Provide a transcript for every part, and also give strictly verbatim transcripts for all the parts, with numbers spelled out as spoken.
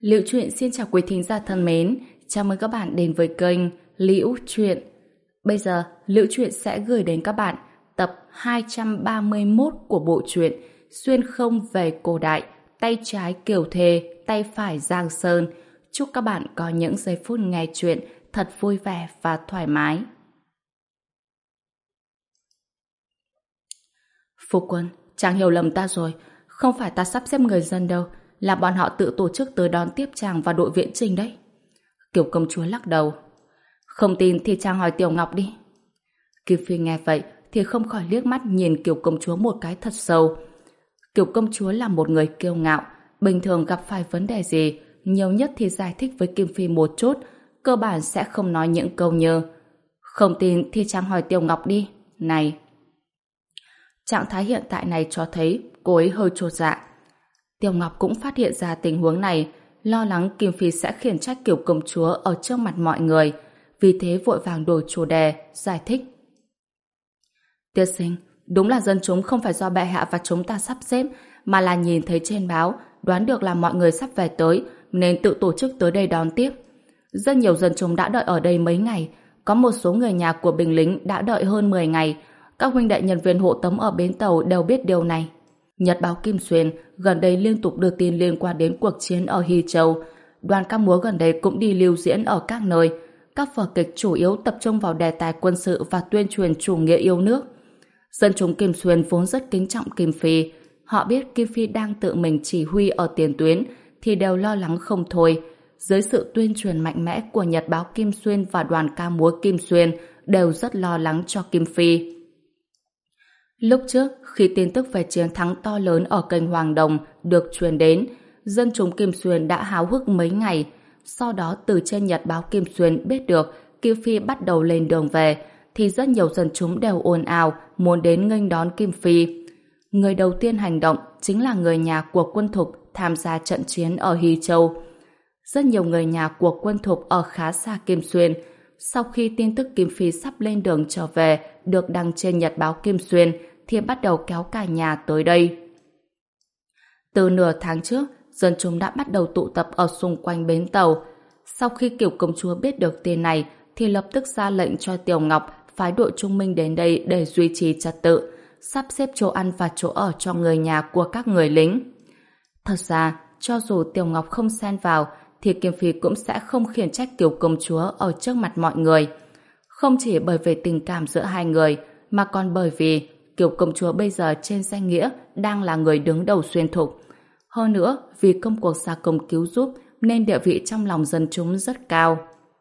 Liễu Chuyện xin chào quý thính giả thân mến, chào mừng các bạn đến với kênh Liễu Chuyện. Bây giờ, Liễu Chuyện sẽ gửi đến các bạn tập hai trăm ba mươi mốt của bộ truyện Xuyên không về cổ đại, tay trái Kiều Thề, tay phải Giang Sơn. Chúc các bạn có những giây phút nghe chuyện thật vui vẻ và thoải mái. Phu quân, chàng hiểu lầm ta rồi, không phải ta sắp xếp người dân đâu, là bọn họ tự tổ chức tới đón tiếp chàng và đội viện trình đấy. Kiều công chúa lắc đầu. Không tin thì chàng hỏi Tiểu Ngọc đi. Kim Phi nghe vậy thì không khỏi liếc mắt nhìn Kiều công chúa một cái thật sâu. Kiều công chúa là một người kiêu ngạo, bình thường gặp phải vấn đề gì, nhiều nhất thì giải thích với Kim Phi một chút, cơ bản sẽ không nói những câu như không tin thì chàng hỏi Tiểu Ngọc đi. Này! Trạng thái hiện tại này cho thấy cô ấy hơi chột dạ. Tiểu Ngọc cũng phát hiện ra tình huống này, lo lắng Kim Phi sẽ khiển trách Kiều công chúa ở trước mặt mọi người, vì thế vội vàng đổi chủ đề, giải thích. Tiên sinh, đúng là dân chúng không phải do bệ hạ và chúng ta sắp xếp, mà là nhìn thấy trên báo, đoán được là mọi người sắp về tới, nên tự tổ chức tới đây đón tiếp. Rất nhiều dân chúng đã đợi ở đây mấy ngày, có một số người nhà của binh lính đã đợi hơn mười ngày. Các huynh đệ nhân viên hộ tống ở bến tàu đều biết điều này. Nhật báo Kim Xuyên gần đây liên tục đưa tin liên quan đến cuộc chiến ở Hy Châu. Đoàn ca múa gần đây cũng đi lưu diễn ở các nơi. Các vở kịch chủ yếu tập trung vào đề tài quân sự và tuyên truyền chủ nghĩa yêu nước. Dân chúng Kim Xuyên vốn rất kính trọng Kim Phi. Họ biết Kim Phi đang tự mình chỉ huy ở tiền tuyến thì đều lo lắng không thôi. Dưới sự tuyên truyền mạnh mẽ của Nhật báo Kim Xuyên và đoàn ca múa Kim Xuyên đều rất lo lắng cho Kim Phi. Lúc trước, khi tin tức về chiến thắng to lớn ở kênh Hoàng Đồng được truyền đến, dân chúng Kim Xuyên đã háo hức mấy ngày. Sau đó từ trên Nhật báo Kim Xuyên biết được Kim Phi bắt đầu lên đường về, thì rất nhiều dân chúng đều ồn ào muốn đến nghênh đón Kim Phi. Người đầu tiên hành động chính là người nhà của quân thục tham gia trận chiến ở Hy Châu. Rất nhiều người nhà của quân thục ở khá xa Kim Xuyên, sau khi tin tức Kim Phi sắp lên đường trở về được đăng trên Nhật báo Kim Xuyên thì bắt đầu kéo cả nhà tới đây. Từ nửa tháng trước, dân chúng đã bắt đầu tụ tập ở xung quanh bến tàu. Sau khi Kiều công chúa biết được tin này thì lập tức ra lệnh cho Tiểu Ngọc phái đội trung minh đến đây để duy trì trật tự, sắp xếp chỗ ăn và chỗ ở cho người nhà của các người lính. Thật ra, cho dù Tiểu Ngọc không xen vào thì Kim Phi cũng sẽ không khiển trách Kiều công chúa ở trước mặt mọi người. Không chỉ bởi vì tình cảm giữa hai người, mà còn bởi vì Kiều công chúa bây giờ trên danh nghĩa đang là người đứng đầu xuyên thục. Hơn nữa, vì công cuộc gia công cứu giúp nên địa vị trong lòng dân chúng rất cao.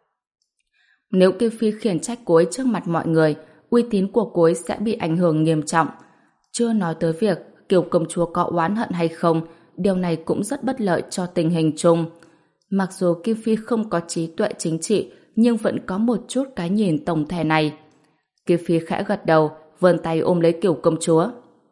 Nếu Kim Phi khiển trách cô ấy trước mặt mọi người, uy tín của cô ấy sẽ bị ảnh hưởng nghiêm trọng. Chưa nói tới việc Kiều công chúa có oán hận hay không, điều này cũng rất bất lợi cho tình hình chung. Mặc dù Kim Phi không có trí tuệ chính trị, nhưng vẫn có một chút cái nhìn tổng thể này. Kim Phi khẽ gật đầu, vươn tay ôm lấy Kiều công chúa.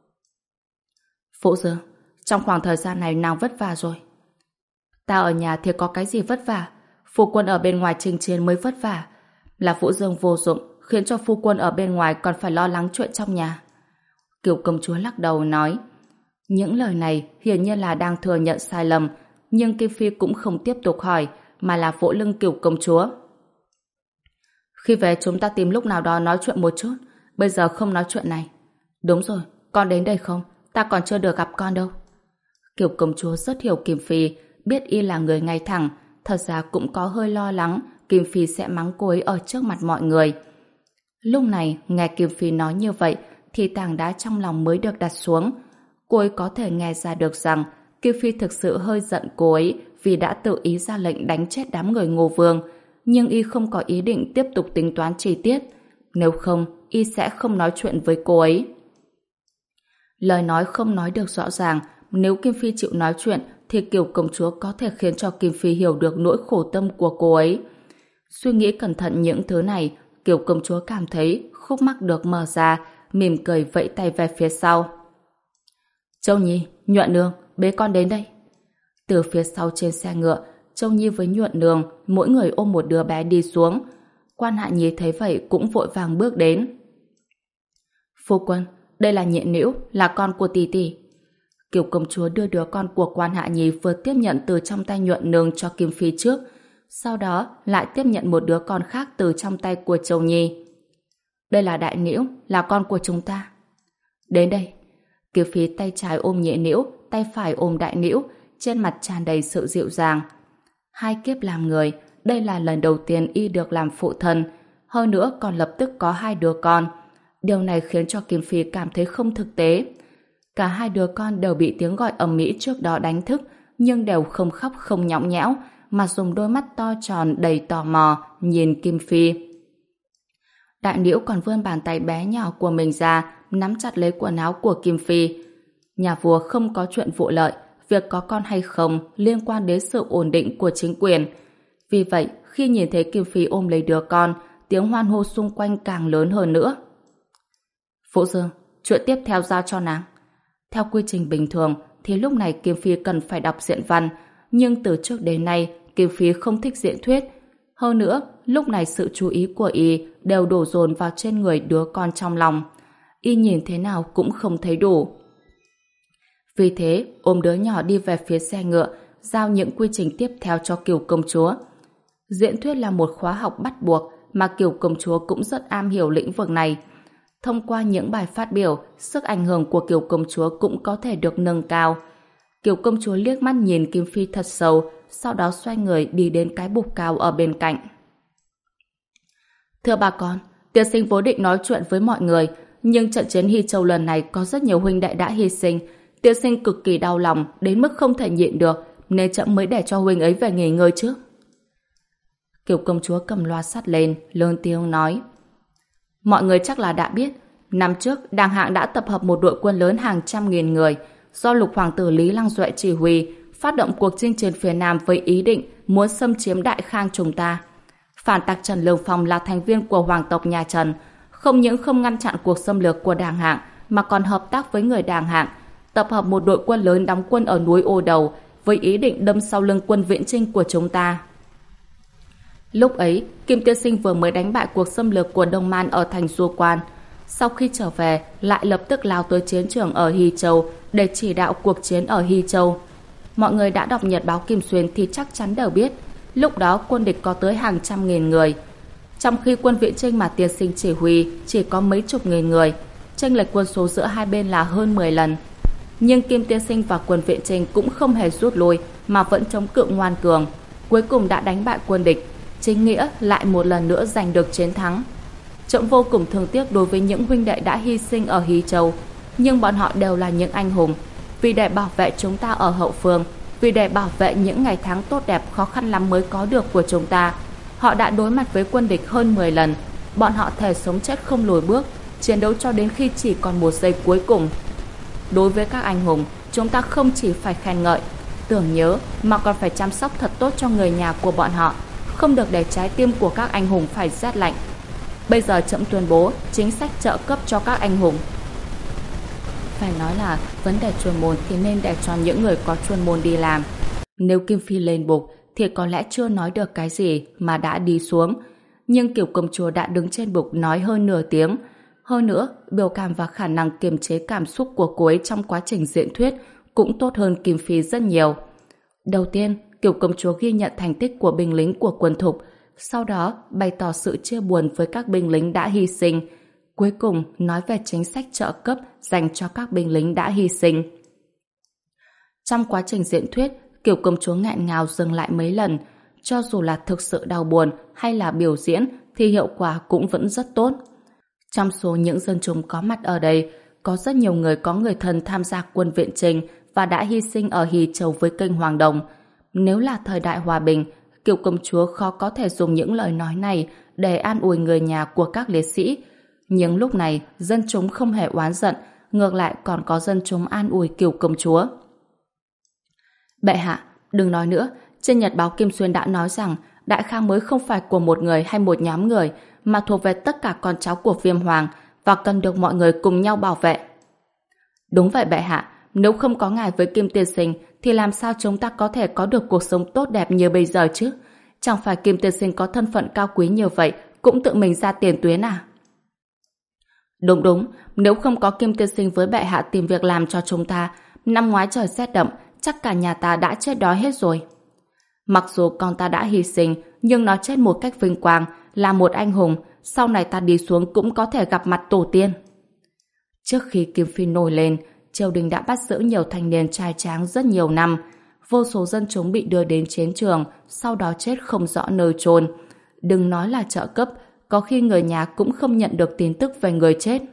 Phụ Dương, trong khoảng thời gian này nàng vất vả rồi. Ta ở nhà thì có cái gì vất vả, phu quân ở bên ngoài chinh chiến mới vất vả. Là Vũ Dương vô dụng, khiến cho phu quân ở bên ngoài còn phải lo lắng chuyện trong nhà. Kiều công chúa lắc đầu nói. Những lời này hiển nhiên là đang thừa nhận sai lầm, nhưng Kim Phi cũng không tiếp tục hỏi, mà là vỗ lưng Kiều công chúa. Khi về chúng ta tìm lúc nào đó nói chuyện một chút, bây giờ không nói chuyện này. Đúng rồi, con đến đây không? Ta còn chưa được gặp con đâu. Kiều công chúa rất hiểu Kim Phi, biết y là người ngay thẳng, thật ra cũng có hơi lo lắng Kim Phi sẽ mắng cô ấy ở trước mặt mọi người. Lúc này, nghe Kim Phi nói như vậy, thì tảng đá trong lòng mới được đặt xuống. Cô ấy có thể nghe ra được rằng Kim Phi thực sự hơi giận cô ấy vì đã tự ý ra lệnh đánh chết đám người Ngô Vương, nhưng y không có ý định tiếp tục tính toán chi tiết. Nếu không, y sẽ không nói chuyện với cô ấy. Lời nói không nói được rõ ràng, nếu Kim Phi chịu nói chuyện thì Kiều công chúa có thể khiến cho Kim Phi hiểu được nỗi khổ tâm của cô ấy. Suy nghĩ cẩn thận những thứ này, Kiều công chúa cảm thấy khúc mắc được mở ra, mỉm cười vẫy tay về phía sau. Châu Nhi, Nhuận Nương, bế con đến đây. Từ phía sau trên xe ngựa, Châu Nhi với Nhuận Nương mỗi người ôm một đứa bé đi xuống. Quan Hạ Nhi thấy vậy cũng vội vàng bước đến. Phu quân, đây là Nhện Nữu, là con của tỷ tỷ. Kiều công chúa đưa đứa con của quan hạ nhi vừa tiếp nhận từ trong tay Nhuận Nương cho Kim Phi trước, sau đó lại tiếp nhận một đứa con khác từ trong tay của Châu Nhi. Đây là Đại Nĩu, là con của chúng ta. Đến đây. Kiều Phi tay trái ôm Nhị Nĩu, tay phải ôm Đại Nĩu, trên mặt tràn đầy sự dịu dàng. Hai kiếp làm người, đây là lần đầu tiên y được làm phụ thân, hơn nữa còn lập tức có hai đứa con. Điều này khiến cho Kim Phi cảm thấy không thực tế. Cả hai đứa con đều bị tiếng gọi ầm ĩ trước đó đánh thức, nhưng đều không khóc không nhõng nhẽo, mà dùng đôi mắt to tròn đầy tò mò nhìn Kim Phi. Đại Nĩu còn vươn bàn tay bé nhỏ của mình ra, nắm chặt lấy quần áo của Kim Phi. Nhà vua không có chuyện vụ lợi, việc có con hay không liên quan đến sự ổn định của chính quyền. Vì vậy, khi nhìn thấy Kim Phi ôm lấy đứa con, tiếng hoan hô xung quanh càng lớn hơn nữa. Phụ Dương, chuyện tiếp theo giao cho nàng. Theo quy trình bình thường thì lúc này Kim Phi cần phải đọc diễn văn, nhưng từ trước đến nay Kim Phi không thích diễn thuyết. Hơn nữa, lúc này sự chú ý của y đều đổ dồn vào trên người đứa con trong lòng. Y nhìn thế nào cũng không thấy đủ. Vì thế, ôm đứa nhỏ đi về phía xe ngựa, giao những quy trình tiếp theo cho Kiều công chúa. Diễn thuyết là một khóa học bắt buộc mà Kiều công chúa cũng rất am hiểu lĩnh vực này. Thông qua những bài phát biểu, sức ảnh hưởng của Kiều công chúa cũng có thể được nâng cao. Kiều công chúa liếc mắt nhìn Kim Phi thật sâu, sau đó xoay người đi đến cái bục cao ở bên cạnh. Thưa bà con, tiên sinh vốn định nói chuyện với mọi người, nhưng trận chiến Hy Châu lần này có rất nhiều huynh đệ đã hy sinh. Tiên sinh cực kỳ đau lòng, đến mức không thể nhịn được, nên chậm mới để cho huynh ấy về nghỉ ngơi trước. Kiều công chúa cầm loa sắt lên, lớn tiếng nói. Mọi người chắc là đã biết, năm trước Đàng Hạng đã tập hợp một đội quân lớn hàng trăm nghìn người, do Lục Hoàng tử Lý Lăng Duệ chỉ huy, phát động cuộc chinh chiến phía Nam với ý định muốn xâm chiếm Đại Khang chúng ta. Phản tặc Trần Lương Phong là thành viên của hoàng tộc nhà Trần, không những không ngăn chặn cuộc xâm lược của Đàng Hạng, mà còn hợp tác với người Đàng Hạng, tập hợp một đội quân lớn đóng quân ở núi Ô Đầu, với ý định đâm sau lưng quân viễn chinh của chúng ta. Lúc ấy, Kim Tiên Sinh vừa mới đánh bại cuộc xâm lược của Đông Man ở thành Du Quan. Sau khi trở về, lại lập tức lao tới chiến trường ở Hy Châu để chỉ đạo cuộc chiến ở Hy Châu. Mọi người đã đọc nhật báo Kim Xuyên thì chắc chắn đều biết, lúc đó quân địch có tới hàng trăm nghìn người. Trong khi quân viễn chinh mà Tiên Sinh chỉ huy chỉ có mấy chục nghìn người, chênh lệch quân số giữa hai bên là hơn mười lần. Nhưng Kim Tiên Sinh và quân viện chinh cũng không hề rút lui mà vẫn chống cự ngoan cường, cuối cùng đã đánh bại quân địch, chính nghĩa lại một lần nữa giành được chiến thắng. Trẫm vô cùng thương tiếc đối với những huynh đệ đã hy sinh ở Hy Châu, nhưng bọn họ đều là những anh hùng, vì để bảo vệ chúng ta ở hậu phương, vì để bảo vệ những ngày tháng tốt đẹp khó khăn lắm mới có được của chúng ta, họ đã đối mặt với quân địch hơn mười lần. Bọn họ thề sống chết không lùi bước, chiến đấu cho đến khi chỉ còn một giây cuối cùng. Đối với các anh hùng, chúng ta không chỉ phải khen ngợi, tưởng nhớ, mà còn phải chăm sóc thật tốt cho người nhà của bọn họ, không được để trái tim của các anh hùng phải rét lạnh. Bây giờ trẫm tuyên bố chính sách trợ cấp cho các anh hùng. Phải nói là vấn đề chuyên môn thì nên để cho những người có chuyên môn đi làm. Nếu Kim Phi lên bục thì có lẽ chưa nói được cái gì mà đã đi xuống. Nhưng Kiều công chúa đã đứng trên bục nói hơn nửa tiếng. Hơn nữa, biểu cảm và khả năng kiềm chế cảm xúc của cô ấy trong quá trình diễn thuyết cũng tốt hơn Kim Phi rất nhiều. Đầu tiên, Kiều công chúa ghi nhận thành tích của binh lính của quân Thục, sau đó bày tỏ sự chia buồn với các binh lính đã hy sinh. Cuối cùng, nói về chính sách trợ cấp dành cho các binh lính đã hy sinh. Trong quá trình diễn thuyết, Kiều công chúa nghẹn ngào dừng lại mấy lần. Cho dù là thực sự đau buồn hay là biểu diễn thì hiệu quả cũng vẫn rất tốt. Trong số những dân chúng có mặt ở đây, có rất nhiều người có người thân tham gia quân viện chinh và đã hy sinh ở Hy Châu với kênh Hoàng Đồng. Nếu là thời đại hòa bình, Kiều công chúa khó có thể dùng những lời nói này để an ủi người nhà của các liệt sĩ. Nhưng lúc này, dân chúng không hề oán giận, ngược lại còn có dân chúng an ủi Kiều công chúa. Bệ hạ, đừng nói nữa, trên nhật báo Kim Xuyên đã nói rằng Đại Khang mới không phải của một người hay một nhóm người, mà thuộc về tất cả con cháu của Viêm Hoàng và cần được mọi người cùng nhau bảo vệ. Đúng vậy bệ hạ, nếu không có ngài với Kim Tiên Sinh thì làm sao chúng ta có thể có được cuộc sống tốt đẹp như bây giờ chứ? Chẳng phải Kim Tiên Sinh có thân phận cao quý như vậy cũng tự mình ra tiền tuyến à? Đúng đúng, nếu không có Kim Tiên Sinh với bệ hạ tìm việc làm cho chúng ta, năm ngoái trời rét đậm, chắc cả nhà ta đã chết đói hết rồi. Mặc dù con ta đã hy sinh, nhưng nó chết một cách vinh quang, là một anh hùng, sau này ta đi xuống cũng có thể gặp mặt tổ tiên. Trước khi Kim Phi nổi lên, triều đình đã bắt giữ nhiều thanh niên trai tráng rất nhiều năm. Vô số dân chúng bị đưa đến chiến trường, sau đó chết không rõ nơi chôn. Đừng nói là trợ cấp, có khi người nhà cũng không nhận được tin tức về người chết.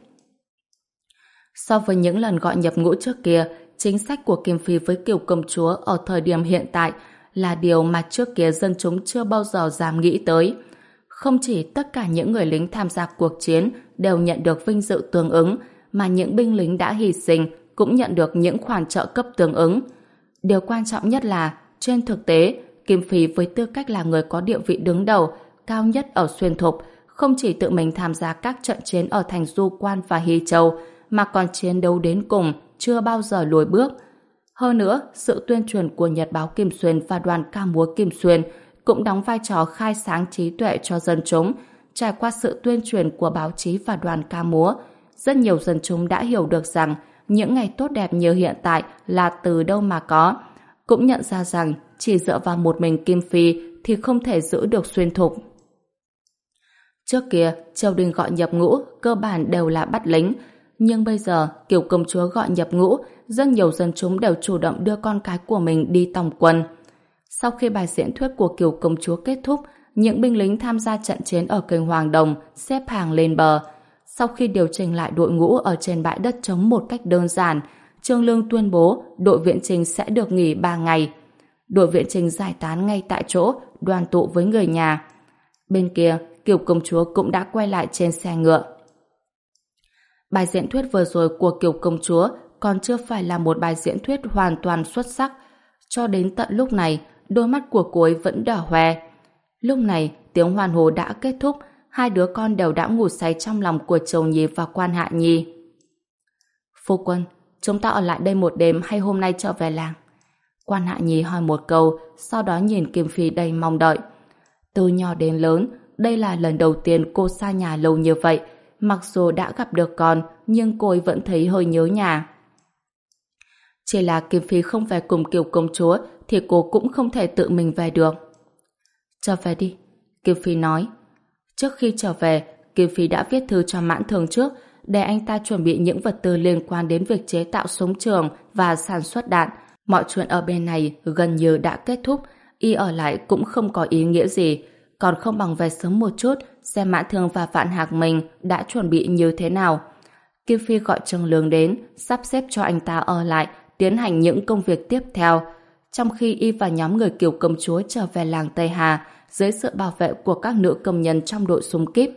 So với những lần gọi nhập ngũ trước kia, chính sách của Kim Phi với Kiều công chúa ở thời điểm hiện tại là điều mà trước kia dân chúng chưa bao giờ dám nghĩ tới. Không chỉ tất cả những người lính tham gia cuộc chiến đều nhận được vinh dự tương ứng, mà những binh lính đã hy sinh cũng nhận được những khoản trợ cấp tương ứng. Điều quan trọng nhất là, trên thực tế, Kim Phi với tư cách là người có địa vị đứng đầu, cao nhất ở Xuyên Thục, không chỉ tự mình tham gia các trận chiến ở thành Du Quan và Hy Châu, mà còn chiến đấu đến cùng, chưa bao giờ lùi bước. Hơn nữa, sự tuyên truyền của Nhật báo Kim Xuyên và đoàn ca múa Kim Xuyên cũng đóng vai trò khai sáng trí tuệ cho dân chúng. Trải qua sự tuyên truyền của báo chí và đoàn ca múa, rất nhiều dân chúng đã hiểu được rằng những ngày tốt đẹp như hiện tại là từ đâu mà có. Cũng nhận ra rằng chỉ dựa vào một mình Kim Phi thì không thể giữ được Xuyên Thục. Trước kia, triều đình gọi nhập ngũ cơ bản đều là bắt lính, nhưng bây giờ Kiều công chúa gọi nhập ngũ, rất nhiều dân chúng đều chủ động đưa con cái của mình đi tòng quân. Sau khi bài diễn thuyết của Kiều công chúa kết thúc, những binh lính tham gia trận chiến ở kênh Hoàng Đồng xếp hàng lên bờ. Sau khi điều chỉnh lại đội ngũ ở trên bãi đất trống một cách đơn giản, Trương Lương tuyên bố đội viện trình sẽ được nghỉ ba ngày. Đội viện trình giải tán ngay tại chỗ, đoàn tụ với người nhà. Bên kia, Kiều công chúa cũng đã quay lại trên xe ngựa. Bài diễn thuyết vừa rồi của Kiều công chúa còn chưa phải là một bài diễn thuyết hoàn toàn xuất sắc. Cho đến tận lúc này, đôi mắt của cô ấy vẫn đỏ hoe. Lúc này, tiếng hoan hô đã kết thúc, hai đứa con đều đã ngủ say trong lòng của Châu Nhi và Quan Hạ Nhi. Phu quân, chúng ta ở lại đây một đêm hay hôm nay trở về làng? Quan Hạ Nhi hỏi một câu, sau đó nhìn Kim Phi đầy mong đợi. Từ nhỏ đến lớn, đây là lần đầu tiên cô xa nhà lâu như vậy. Mặc dù đã gặp được con, nhưng cô ấy vẫn thấy hơi nhớ nhà. Chỉ là Kim Phi không về cùng Kiều công chúa thì cô cũng không thể tự mình về được. Trở về đi, Kim Phi nói. Trước khi trở về, Kim Phi đã viết thư cho Mãn Thường trước để anh ta chuẩn bị những vật tư liên quan đến việc chế tạo súng trường và sản xuất đạn. Mọi chuyện ở bên này gần như đã kết thúc, y ở lại cũng không có ý nghĩa gì. Còn không bằng về sớm một chút, xem Mãn Thường và Vạn Hạc mình đã chuẩn bị như thế nào. Kim Phi gọi Trương Lương đến, sắp xếp cho anh ta ở lại, tiến hành những công việc tiếp theo. Trong khi y và nhóm người Kiều công chúa trở về làng Tây Hà, dưới sự bảo vệ của các nữ công nhân trong đội xung kíp.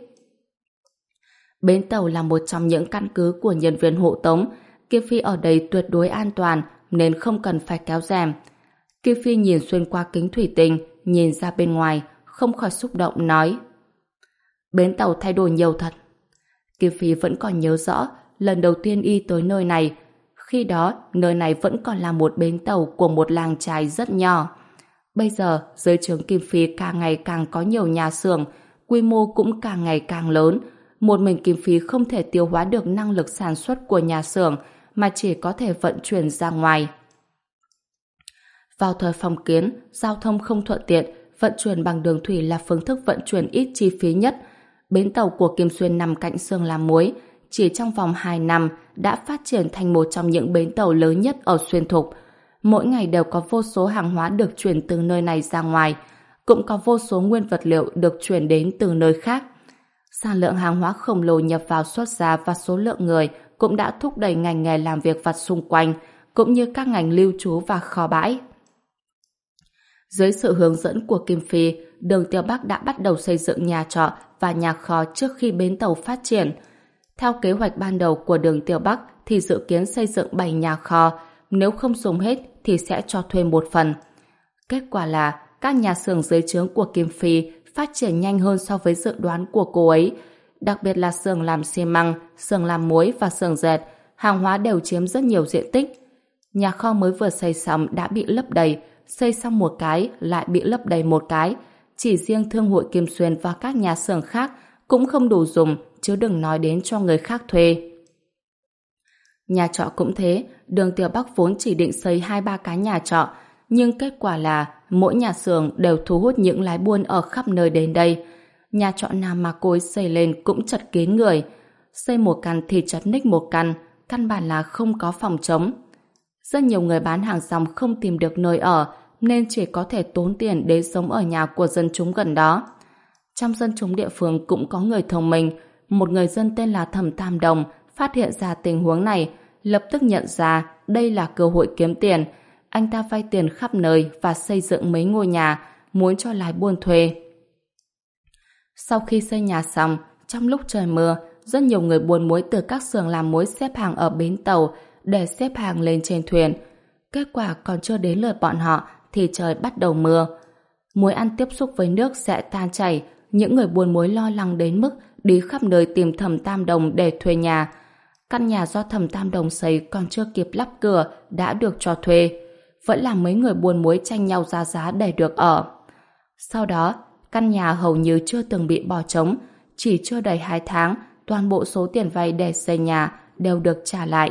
Bến tàu là một trong những căn cứ của nhân viên hộ tống. Kim Phi ở đây tuyệt đối an toàn, nên không cần phải kéo rèm. Kim Phi nhìn xuyên qua kính thủy tinh, nhìn ra bên ngoài, không khỏi xúc động nói: Bến tàu thay đổi nhiều thật. Kim Phi vẫn còn nhớ rõ lần đầu tiên y tới nơi này. Khi đó, nơi này vẫn còn là một bến tàu của một làng chài rất nhỏ. Bây giờ, dưới trướng Kim Phi càng ngày càng có nhiều nhà xưởng, quy mô cũng càng ngày càng lớn. Một mình Kim Phi không thể tiêu hóa được năng lực sản xuất của nhà xưởng, mà chỉ có thể vận chuyển ra ngoài. Vào thời phong kiến, giao thông không thuận tiện, vận chuyển bằng đường thủy là phương thức vận chuyển ít chi phí nhất. Bến tàu của Kim Xuyên nằm cạnh xưởng làm muối, chỉ trong vòng hai năm đã phát triển thành một trong những bến tàu lớn nhất ở Xuyên Thục. Mỗi ngày đều có vô số hàng hóa được chuyển từ nơi này ra ngoài, cũng có vô số nguyên vật liệu được chuyển đến từ nơi khác. Sản lượng hàng hóa khổng lồ nhập vào xuất ra và số lượng người cũng đã thúc đẩy ngành nghề làm việc vặt xung quanh, cũng như các ngành lưu trú và kho bãi. Dưới sự hướng dẫn của Kim Phi, đường Tiêu Bắc đã bắt đầu xây dựng nhà trọ và nhà kho trước khi bến tàu phát triển. Theo kế hoạch ban đầu của đường Tiêu Bắc thì dự kiến xây dựng bảy nhà kho, nếu không dùng hết thì sẽ cho thuê một phần. Kết quả là các nhà xưởng dưới trướng của Kim Phi phát triển nhanh hơn so với dự đoán của cô ấy. Đặc biệt là xưởng làm xi măng, xưởng làm muối và xưởng dệt, hàng hóa đều chiếm rất nhiều diện tích. Nhà kho mới vừa xây xong đã bị lấp đầy, xây xong một cái lại bị lấp đầy một cái. Chỉ riêng Thương hội Kim Xuyên và các nhà xưởng khác cũng không đủ dùng, chứ đừng nói đến cho người khác thuê. Nhà trọ cũng thế, Đường Tiểu Bắc vốn chỉ định xây hai ba cái nhà trọ, nhưng kết quả là mỗi nhà xưởng đều thu hút những lái buôn ở khắp nơi đến đây. Nhà trọ nào mà cô ấy xây lên cũng chật kín người. Xây một căn thì chật ních một căn, căn bản là không có phòng trống. Rất nhiều người bán hàng rong không tìm được nơi ở, nên chỉ có thể tốn tiền để sống ở nhà của dân chúng gần đó. Trong dân chúng địa phương cũng có người thông minh. Một người dân tên là Thẩm Tam Đồng phát hiện ra tình huống này, lập tức nhận ra đây là cơ hội kiếm tiền. Anh ta vay tiền khắp nơi và xây dựng mấy ngôi nhà, muốn cho lái buôn thuê. Sau khi xây nhà xong, trong lúc trời mưa, rất nhiều người buôn muối từ các xưởng làm muối xếp hàng ở bến tàu để xếp hàng lên trên thuyền. Kết quả còn chưa đến lượt bọn họ thì trời bắt đầu mưa. Muối ăn tiếp xúc với nước sẽ tan chảy. Những người buôn muối lo lắng đến mức đi khắp nơi tìm Thẩm Tam Đồng để thuê nhà. Căn nhà do Thẩm Tam Đồng xây còn chưa kịp lắp cửa đã được cho thuê. Vẫn là mấy người buôn muối tranh nhau ra giá để được ở. Sau đó, căn nhà hầu như chưa từng bị bỏ trống. Chỉ chưa đầy hai tháng, toàn bộ số tiền vay để xây nhà đều được trả lại.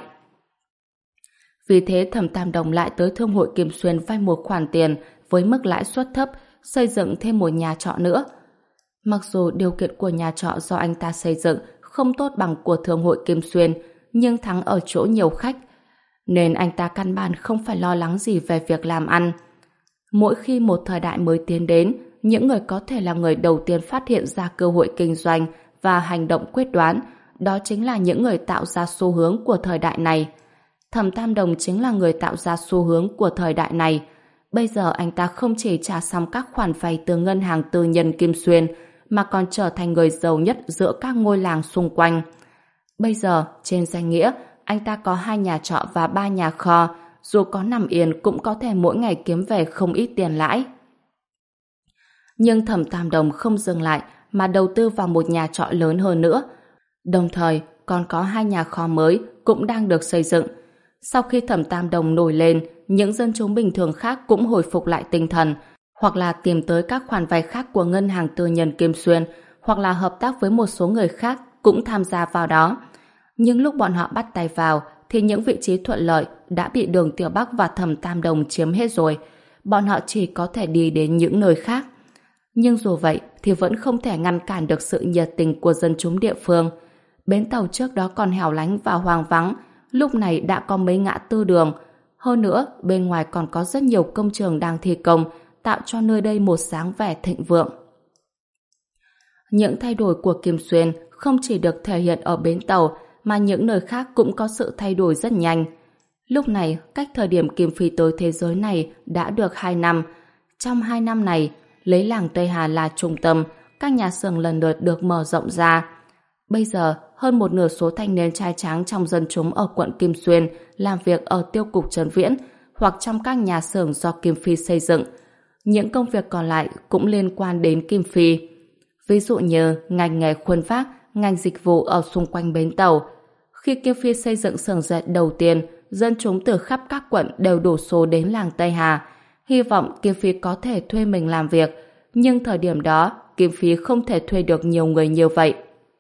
Vì thế Thẩm Tam Đồng lại tới Thương hội Kim Xuyên vay một khoản tiền với mức lãi suất thấp, xây dựng thêm một nhà trọ nữa. Mặc dù điều kiện của nhà trọ do anh ta xây dựng không tốt bằng của Thương hội Kim Xuyên, nhưng thắng ở chỗ nhiều khách, nên anh ta căn bản không phải lo lắng gì về việc làm ăn. Mỗi khi một thời đại mới tiến đến, những người có thể là người đầu tiên phát hiện ra cơ hội kinh doanh và hành động quyết đoán, đó chính là những người tạo ra xu hướng của thời đại này. Thẩm Tam Đồng chính là người tạo ra xu hướng của thời đại này. Bây giờ anh ta không chỉ trả xong các khoản vay từ ngân hàng tư nhân Kim Xuyên, mà còn trở thành người giàu nhất giữa các ngôi làng xung quanh. Bây giờ, trên danh nghĩa, anh ta có hai nhà trọ và ba nhà kho, dù có nằm yên cũng có thể mỗi ngày kiếm về không ít tiền lãi. Nhưng Thẩm Tam Đồng không dừng lại mà đầu tư vào một nhà trọ lớn hơn nữa. Đồng thời, còn có hai nhà kho mới cũng đang được xây dựng. Sau khi Thẩm Tam Đồng nổi lên, những dân chúng bình thường khác cũng hồi phục lại tinh thần, hoặc là tìm tới các khoản vay khác của ngân hàng tư nhân Kim Xuyên, hoặc là hợp tác với một số người khác cũng tham gia vào đó. Nhưng lúc bọn họ bắt tay vào, thì những vị trí thuận lợi đã bị Đường Tiểu Bắc và Thẩm Tam Đồng chiếm hết rồi. Bọn họ chỉ có thể đi đến những nơi khác. Nhưng dù vậy thì vẫn không thể ngăn cản được sự nhiệt tình của dân chúng địa phương. Bến tàu trước đó còn hẻo lánh và hoang vắng, lúc này đã có mấy ngã tư đường. Hơn nữa, bên ngoài còn có rất nhiều công trường đang thi công, tạo cho nơi đây một dáng vẻ thịnh vượng. Những thay đổi của Kim Xuyên không chỉ được thể hiện ở bến tàu, mà những nơi khác cũng có sự thay đổi rất nhanh. Lúc này, cách thời điểm Kim Phi tới thế giới này đã được hai năm. Trong hai năm này, lấy làng Tây Hà là trung tâm, các nhà xưởng lần lượt được mở rộng ra. Bây giờ, hơn một nửa số thanh niên trai tráng trong dân chúng ở quận Kim Xuyên làm việc ở tiêu cục Trấn Viễn hoặc trong các nhà xưởng do Kim Phi xây dựng. Những công việc còn lại cũng liên quan đến Kim Phi. Ví dụ như ngành nghề khuôn vác, ngành dịch vụ ở xung quanh bến tàu. Khi Kim Phi xây dựng xưởng dệt đầu tiên, dân chúng từ khắp các quận đều đổ số đến làng Tây Hà. Hy vọng Kim Phi có thể thuê mình làm việc, nhưng thời điểm đó Kim Phi không thể thuê được nhiều người như vậy.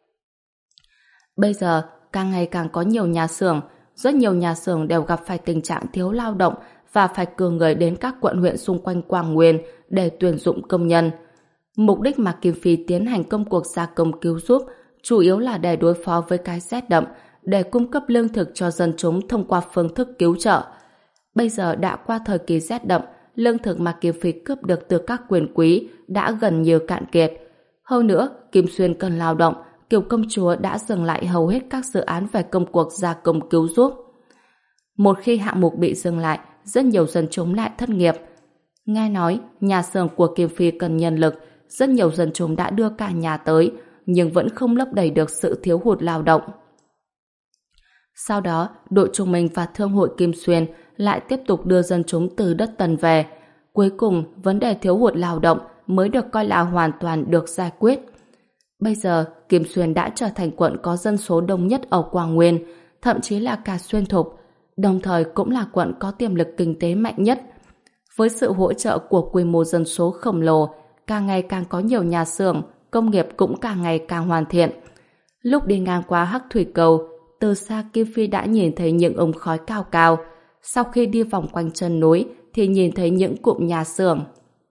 Bây giờ, càng ngày càng có nhiều nhà xưởng, rất nhiều nhà xưởng đều gặp phải tình trạng thiếu lao động và phải cử người đến các quận huyện xung quanh Quảng Nguyên để tuyển dụng công nhân. Mục đích mà Kim Phi tiến hành công cuộc gia công cứu giúp chủ yếu là để đối phó với cái rét đậm, để cung cấp lương thực cho dân chúng thông qua phương thức cứu trợ. Bây giờ đã qua thời kỳ rét đậm, lương thực mà Kim Phi cướp được từ các quyền quý đã gần như cạn kiệt. Hơn nữa, Kim Xuyên cần lao động, Kiều công chúa đã dừng lại hầu hết các dự án về công cuộc gia công cứu giúp. Một khi hạng mục bị dừng lại, rất nhiều dân chúng lại thất nghiệp. Nghe nói, nhà xưởng của Kim Phi cần nhân lực, rất nhiều dân chúng đã đưa cả nhà tới, nhưng vẫn không lấp đầy được sự thiếu hụt lao động. Sau đó, đội Trung Minh và Thương hội Kim Xuyên lại tiếp tục đưa dân chúng từ đất Tần về. Cuối cùng, vấn đề thiếu hụt lao động mới được coi là hoàn toàn được giải quyết. Bây giờ, Kim Xuyên đã trở thành quận có dân số đông nhất ở Quảng Nguyên, thậm chí là cả Xuyên Thục, đồng thời cũng là quận có tiềm lực kinh tế mạnh nhất. Với sự hỗ trợ của quy mô dân số khổng lồ, càng ngày càng có nhiều nhà xưởng, công nghiệp cũng càng ngày càng hoàn thiện. Lúc đi ngang qua Hắc Thủy Cầu, từ xa Kim Phi đã nhìn thấy những ống khói cao cao. Sau khi đi vòng quanh chân núi thì nhìn thấy những cụm nhà xưởng.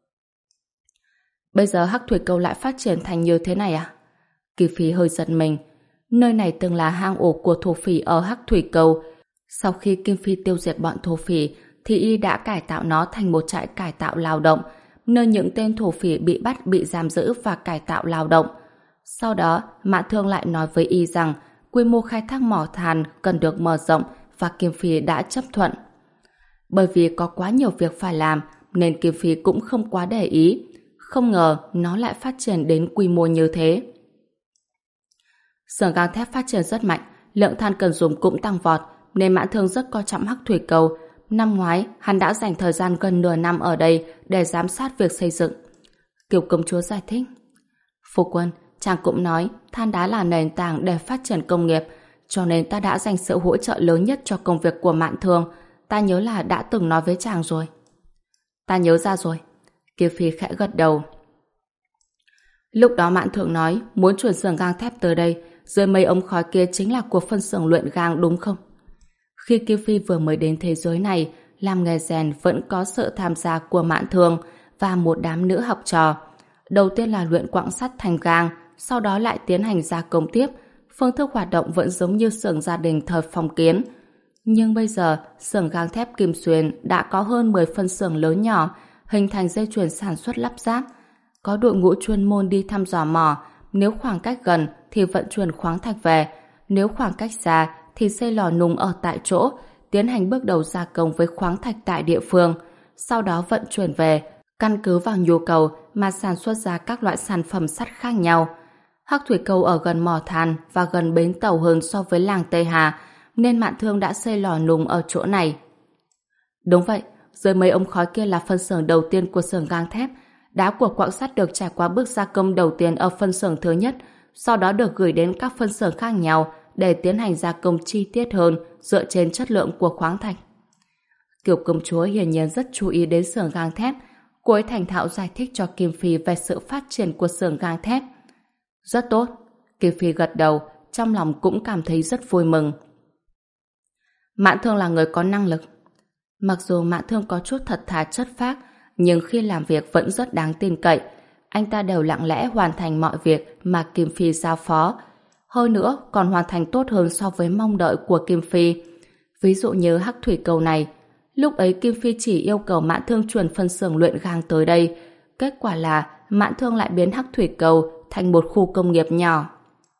Bây giờ Hắc Thủy Cầu lại phát triển thành như thế này à? Kim Phi hơi giật mình. Nơi này từng là hang ổ của thổ phỉ ở Hắc Thủy Cầu. Sau khi Kim Phi tiêu diệt bọn thổ phỉ thì y đã cải tạo nó thành một trại cải tạo lao động, nơi những tên thổ phỉ bị bắt, bị giam giữ và cải tạo lao động. Sau đó, Mạn Thương lại nói với y rằng quy mô khai thác mỏ than cần được mở rộng và Kim Phi đã chấp thuận. Bởi vì có quá nhiều việc phải làm nên Kim Phi cũng không quá để ý. Không ngờ nó lại phát triển đến quy mô như thế. Xưởng gang thép phát triển rất mạnh, lượng than cần dùng cũng tăng vọt, nên Mạn Thương rất coi trọng Hắc Thủy Cầu. Năm ngoái, hắn đã dành thời gian gần nửa năm ở đây để giám sát việc xây dựng. Kiều công chúa giải thích. Phu quân, chàng cũng nói than đá là nền tảng để phát triển công nghiệp, cho nên ta đã dành sự hỗ trợ lớn nhất cho công việc của Mạn Thương. Ta nhớ là đã từng nói với chàng rồi. Ta nhớ ra rồi. Kiều Phi khẽ gật đầu. Lúc đó Mạn Thương nói muốn chuyển xưởng gang thép tới đây, dưới mấy ống khói kia chính là của phân xưởng luyện gang đúng không? Khi Kiều Phi vừa mới đến thế giới này, làm nghề rèn vẫn có sự tham gia của Mạn Thương và một đám nữ học trò. Đầu tiên là luyện quặng sắt thành gang, sau đó lại tiến hành gia công tiếp. Phương thức hoạt động vẫn giống như xưởng gia đình thời phong kiến. Nhưng bây giờ, xưởng gang thép Kim Xuyên đã có hơn mười phân xưởng lớn nhỏ, hình thành dây chuyền sản xuất lắp ráp. Có đội ngũ chuyên môn đi thăm dò mỏ, nếu khoảng cách gần thì vận chuyển khoáng thạch về, nếu khoảng cách xa thì xây lò nung ở tại chỗ, tiến hành bước đầu gia công với khoáng thạch tại địa phương, sau đó vận chuyển về, căn cứ vào nhu cầu mà sản xuất ra các loại sản phẩm sắt khác nhau. Hắc Thủy Cầu ở gần mỏ than và gần bến tàu hơn so với làng Tây Hà, nên Mạn Thương đã xây lò nung ở chỗ này. Đúng vậy, dưới mấy ống khói kia là phân xưởng đầu tiên của xưởng gang thép. Đá của quặng sắt được trải qua bước gia công đầu tiên ở phân xưởng thứ nhất, sau đó được gửi đến các phân xưởng khác nhau để tiến hành gia công chi tiết hơn dựa trên chất lượng của khoáng thạch. Kiều công chúa hiển nhiên rất chú ý đến xưởng gang thép. Cô ấy thành thạo giải thích cho Kim Phi về sự phát triển của xưởng gang thép. Rất tốt. Kim Phi gật đầu, trong lòng cũng cảm thấy rất vui mừng. Mạn Thương là người có năng lực. Mặc dù Mạn Thương có chút thật thà chất phác, nhưng khi làm việc vẫn rất đáng tin cậy. Anh ta đều lặng lẽ hoàn thành mọi việc mà Kim Phi giao phó. Hơn nữa, còn hoàn thành tốt hơn so với mong đợi của Kim Phi. Ví dụ như Hắc Thủy Cầu này, lúc ấy Kim Phi chỉ yêu cầu Mạn Thương chuyển phân xưởng luyện gang tới đây. Kết quả là Mạn Thương lại biến Hắc Thủy Cầu thành một khu công nghiệp nhỏ.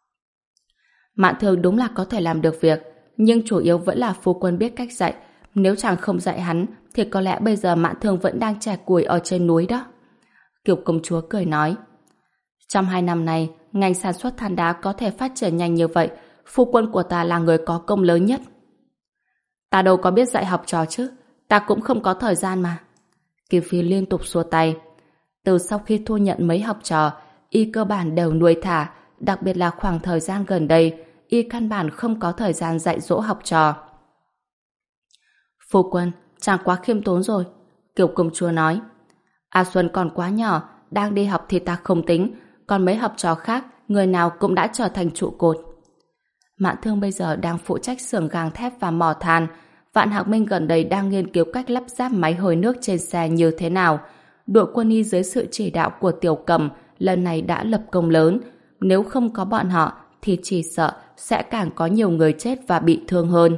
Mạn Thương đúng là có thể làm được việc, nhưng chủ yếu vẫn là phu quân biết cách dạy. Nếu chàng không dạy hắn, thì có lẽ bây giờ Mạn Thương vẫn đang chẻ củi ở trên núi đó. Kiều công chúa cười nói. Trong hai năm nay, ngành sản xuất than đá có thể phát triển nhanh như vậy, phu quân của ta là người có công lớn nhất. Ta đâu có biết dạy học trò chứ, ta cũng không có thời gian mà. Kim Phi liên tục xua tay. Từ sau khi thu nhận mấy học trò, y cơ bản đều nuôi thả, đặc biệt là khoảng thời gian gần đây, y căn bản không có thời gian dạy dỗ học trò. Phu quân, chàng quá khiêm tốn rồi, Kiều công chúa nói. A Xuân còn quá nhỏ, đang đi học thì ta không tính, còn mấy học trò khác, người nào cũng đã trở thành trụ cột. Mạn Thương bây giờ đang phụ trách xưởng gang thép và mỏ than. Vạn Hạc Minh gần đây đang nghiên cứu cách lắp ráp máy hồi nước trên xe như thế nào. Đội quân y dưới sự chỉ đạo của Tiểu Cầm lần này đã lập công lớn. Nếu không có bọn họ thì chỉ sợ sẽ càng có nhiều người chết và bị thương hơn.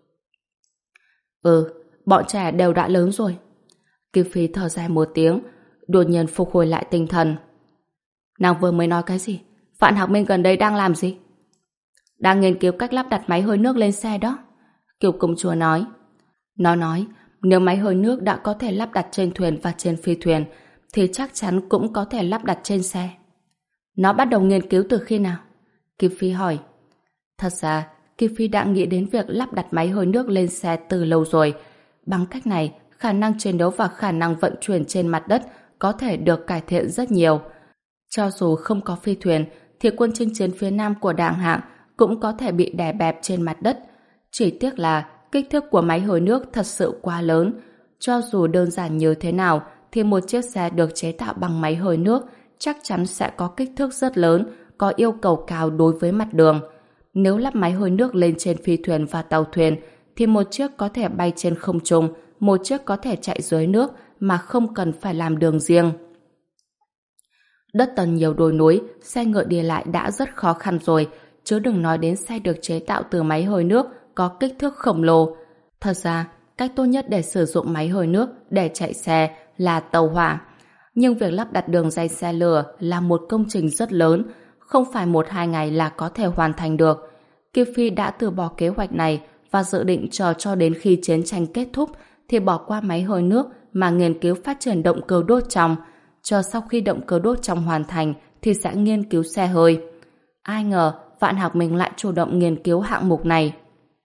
Ừ, bọn trẻ đều đã lớn rồi. Kim Phi thở dài một tiếng, đột nhiên phục hồi lại tinh thần. Nàng vừa mới nói cái gì? Vạn Hạc Minh gần đây đang làm gì? Đang nghiên cứu cách lắp đặt máy hơi nước lên xe đó. Kiều công chúa nói. Nó nói, nếu máy hơi nước đã có thể lắp đặt trên thuyền và trên phi thuyền, thì chắc chắn cũng có thể lắp đặt trên xe. Nó bắt đầu nghiên cứu từ khi nào? Kim Phi hỏi. Thật ra, Kim Phi đã nghĩ đến việc lắp đặt máy hơi nước lên xe từ lâu rồi. Bằng cách này, khả năng chiến đấu và khả năng vận chuyển trên mặt đất có thể được cải thiện rất nhiều. Cho dù không có phi thuyền, thì quân chinh chiến phía nam của Đảng Hạng cũng có thể bị đè bẹp trên mặt đất. Chỉ tiếc là kích thước của máy hồi nước thật sự quá lớn. Cho dù đơn giản như thế nào, thì một chiếc xe được chế tạo bằng máy hơi nước chắc chắn sẽ có kích thước rất lớn, có yêu cầu cao đối với mặt đường. Nếu lắp máy hơi nước lên trên phi thuyền và tàu thuyền, thì một chiếc có thể bay trên không trung, một chiếc có thể chạy dưới nước mà không cần phải làm đường riêng. Đất Tần nhiều đồi núi, xe ngựa đi lại đã rất khó khăn rồi, chứ đừng nói đến xe được chế tạo từ máy hơi nước có kích thước khổng lồ. Thật ra, cách tốt nhất để sử dụng máy hơi nước để chạy xe là tàu hỏa. Nhưng việc lắp đặt đường ray xe lửa là một công trình rất lớn, không phải một hai ngày là có thể hoàn thành được. Kim Phi đã từ bỏ kế hoạch này và dự định chờ cho đến khi chiến tranh kết thúc thì bỏ qua máy hơi nước mà nghiên cứu phát triển động cơ đốt trong. Chờ sau khi động cơ đốt trong hoàn thành thì sẽ nghiên cứu xe hơi. Ai ngờ Vạn Hạc Minh lại chủ động nghiên cứu hạng mục này.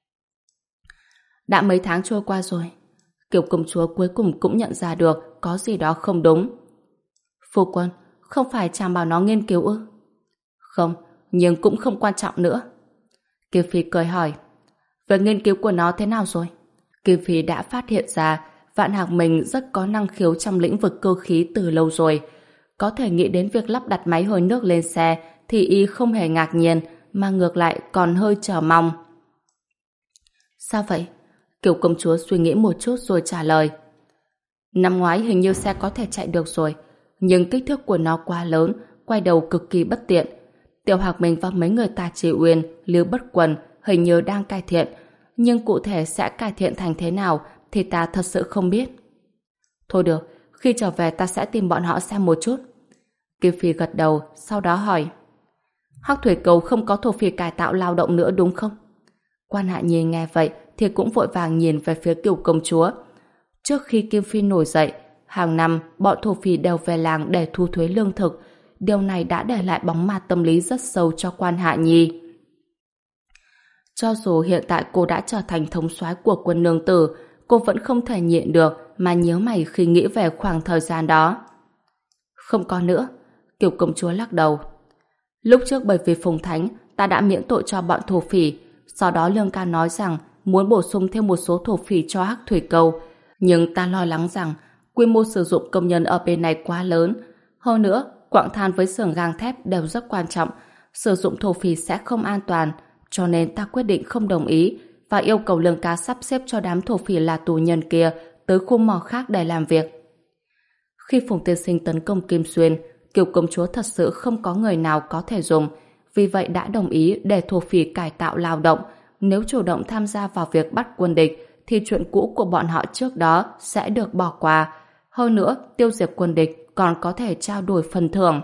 Đã mấy tháng trôi qua rồi, Kiều công chúa cuối cùng cũng nhận ra được có gì đó không đúng. Phu quân, không phải chàng bảo nó nghiên cứu ư? Không, nhưng cũng không quan trọng nữa. Kiều Phi cười hỏi, về nghiên cứu của nó thế nào rồi? Kiều Phi đã phát hiện ra Vạn Hạc Minh rất có năng khiếu trong lĩnh vực cơ khí từ lâu rồi. Có thể nghĩ đến việc lắp đặt máy hơi nước lên xe thì y không hề ngạc nhiên, mà ngược lại còn hơi chờ mong. Sao vậy? Kiều công chúa suy nghĩ một chút rồi trả lời. Năm ngoái hình như xe có thể chạy được rồi, nhưng kích thước của nó quá lớn, quay đầu cực kỳ bất tiện. Tiểu Hạc Minh và mấy người Tà Chỉ Uyên, Lưu Bất Quần hình như đang cải thiện, nhưng cụ thể sẽ cải thiện thành thế nào thì ta thật sự không biết. Thôi được, khi trở về ta sẽ tìm bọn họ xem một chút. Kim Phi gật đầu, sau đó hỏi, Hắc Thủy Cầu không có thổ phỉ cải tạo lao động nữa đúng không? Quan Hạ Nhi nghe vậy thì cũng vội vàng nhìn về phía Kiều công chúa. Trước khi Kim Phi nổi dậy, hàng năm bọn thổ phỉ đều về làng để thu thuế lương thực. Điều này đã để lại bóng ma tâm lý rất sâu cho Quan Hạ Nhi. Cho dù hiện tại cô đã trở thành thống soái của quân nương tử, cô vẫn không thể nhịn được mà nhíu mày khi nghĩ về khoảng thời gian đó. Không có nữa, Kiều công chúa lắc đầu. Lúc trước bởi vì phùng thánh, ta đã miễn tội cho bọn thổ phỉ. Sau đó Lương Ca nói rằng muốn bổ sung thêm một số thổ phỉ cho Hắc Thủy Cầu. Nhưng ta lo lắng rằng quy mô sử dụng công nhân ở bên này quá lớn. Hơn nữa, quặng than với xưởng gang thép đều rất quan trọng. Sử dụng thổ phỉ sẽ không an toàn. Cho nên ta quyết định không đồng ý và yêu cầu Lương Ca sắp xếp cho đám thổ phỉ là tù nhân kia tới khu mỏ khác để làm việc. Khi Phùng Tiên Sinh tấn công Kim Xuyên, Kiều công chúa thật sự không có người nào có thể dùng, vì vậy đã đồng ý để thổ phỉ cải tạo lao động. Nếu chủ động tham gia vào việc bắt quân địch thì chuyện cũ của bọn họ trước đó sẽ được bỏ qua. Hơn nữa, tiêu diệt quân địch còn có thể trao đổi phần thưởng.